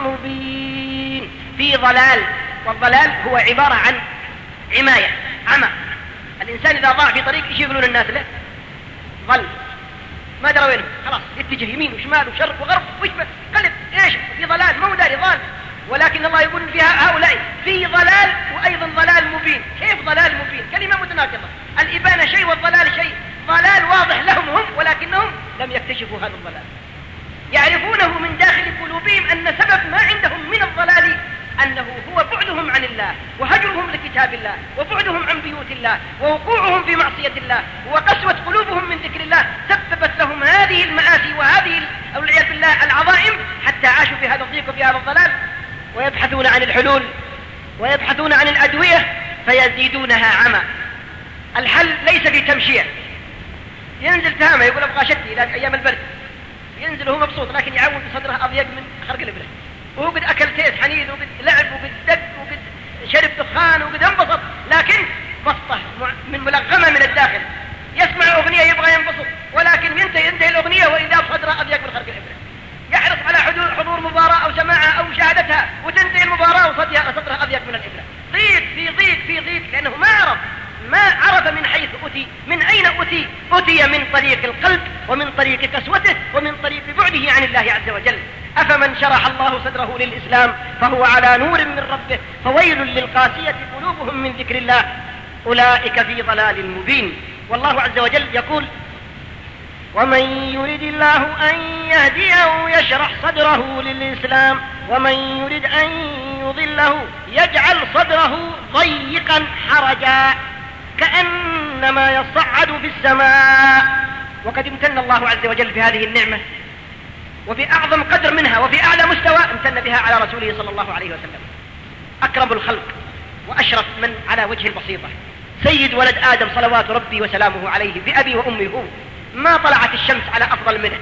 مبين. في ضلال، والضلال هو عبارة عن عماية، عمى. الإنسان إذا ضاع في طريق ايش يقولون الناس له؟ ضل، ما درى وينه، خلاص يتجه يمين وشمال وشرق وغرب ويشبه قلب، ايش؟ في ضلال، مو داري ضال. ولكن الله يقول فيها هؤلاء في ضلال وأيضا ضلال مبين. كيف ضلال مبين؟ كلمة متناقضة. الإبانة شيء والضلال شيء. ضلال واضح لهم هم، ولكنهم لم يكتشفوا هذا الضلال، يعرفونه من داخل قلوبهم أن سبب ما عندهم من الضلال أنه هو بعدهم عن الله وهجرهم لكتاب الله وبعدهم عن بيوت الله ووقوعهم في معصية الله وقسوة قلوبهم من ذكر الله سببت لهم هذه المآسي وهذه والعياذ بالله العظائم، حتى عاشوا في هذا الضيق وفي هذا الضلال، ويبحثون عن الحلول ويبحثون عن الأدوية فيزيدونها عمى. الحل ليس في تمشية. ينزل تهامة يقول أبغى شتي إلى أيام البرد، ينزل وهو مبسوط، لكن يعود بصدره أضيق من خرق الإبرة، وهو قد أكل تيس حنيذ وقد لعب وقد دق وقد شرب دخان وقد انبسط، لكن بسطة من ملغمة من الداخل. يسمع أغنية يبغى ينبسط، ولكن ينتهي الأغنية وإذا بصدره أضيق من خرق الإبرة. يحرص على حضور مباراة أو سماعها أو مشاهدتها، وتنتهي المباراة وصدرها أضيق من الإبرة. ضيق في ضيق في ضيق، لأنه ما عرف من حيث أتي، من أين أتي من طريق القلب ومن طريق قسوته ومن طريق بعده عن الله عز وجل. أفمن شرح الله صدره للإسلام فهو على نور من ربه فويل للقاسية قلوبهم من ذكر الله أولئك في ضلال مبين. والله عز وجل يقول: ومن يرد الله أن يهديه يشرح صدره للإسلام ومن يرد أن يضله يجعل صدره ضيقا حرجا كأنما يصعد في السماء. وقد امتن الله عز وجل بهذه النعمة وفي أعظم قدر منها وفي أعلى مستوى امتن بها على رسوله صلى الله عليه وسلم، أكرم الخلق وأشرف من على وجه البسيطة، سيد ولد آدم صلوات ربي وسلامه عليه بأبي وأمي هو. ما طلعت الشمس على أفضل منه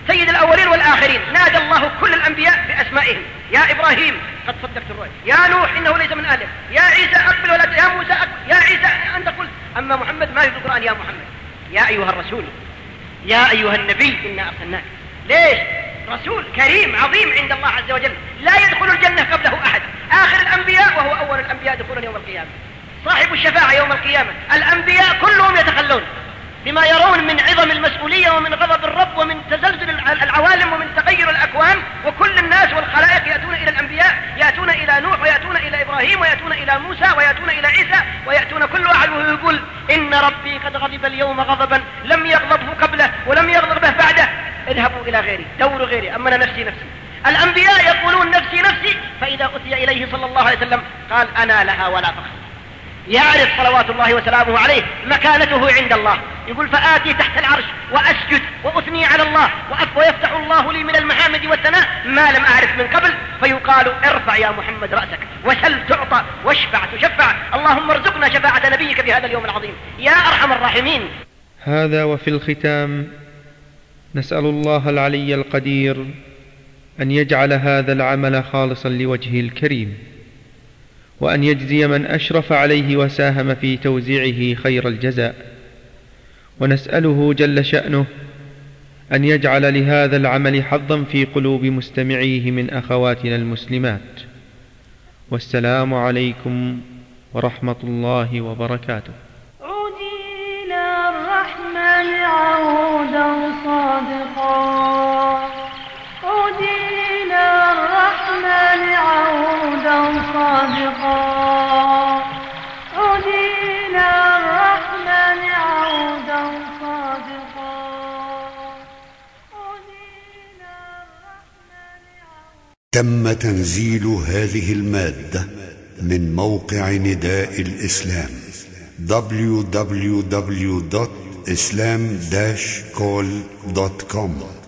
سيد الأولين والآخرين، نادى الله كل الأنبياء بأسمائهم: يا إبراهيم قد صدقت الرؤيا، يا نوح إنه ليس من أهلك، يا عيسى أقبل ولا يا موسى أقبل، يا عيسى أنت قلت. أما محمد ما في القرآن يا محمد، يا أيها الرسول، يا أيها النبي إنا أرسلناك. ليش؟ رسول كريم عظيم عند الله عز وجل، لا يدخل الجنة قبله أحد، آخر الأنبياء وهو أول الأنبياء دخولا يوم القيامة، صاحب الشفاعة يوم القيامة. الأنبياء كلهم يتخلون بما يرون من عظم المسؤولية ومن غضب الرب ومن تزلزل العوالم ومن تغير الأكوان، وكل الناس والخلائق يأتون إلى الأنبياء، يأتون إلى نوح ويأتون إلى إبراهيم ويأتون إلى موسى ويأتون إلى عيسى ويأتون كل واحد ويقول: إن ربي قد غضب اليوم غضبا لم يغضبه قبله ولم يغضب به بعده، اذهبوا إلى غيري، دوروا غيري، أما أنا نفسي نفسي. الأنبياء يقولون نفسي نفسي، فإذا أتي إليه صلى الله عليه وسلم قال: أنا لها ولا فخر. يعرف صلوات الله وسلامه عليه مكانته عند الله، يقول: فآتي تحت العرش وأسجد وأثني على الله ويفتح الله لي من المحامد والثناء ما لم أعرف من قبل، فيقال: ارفع يا محمد رأسك وسل تعطى واشفع تشفع، اللهم ارزقنا شفاعة نبيك في هذا اليوم العظيم يا أرحم الراحمين. هذا وفي الختام نسأل الله العلي القدير أن يجعل هذا العمل خالصا لوجهه الكريم، وأن يجزي من أشرف عليه وساهم في توزيعه خير الجزاء، ونسأله جل شأنه أن يجعل لهذا العمل حظا في قلوب مستمعيه من أخواتنا المسلمات. والسلام عليكم ورحمة الله وبركاته. عودي إلى الرحمن عودا صادقا، عودي إلى الرحمن عودا صادقا، عودي إلى الرحمن عودا صادقا، عودي إلى الرحمن عودا. تم تنزيل هذه المادة من موقع نداء الإسلام www.islam-call.com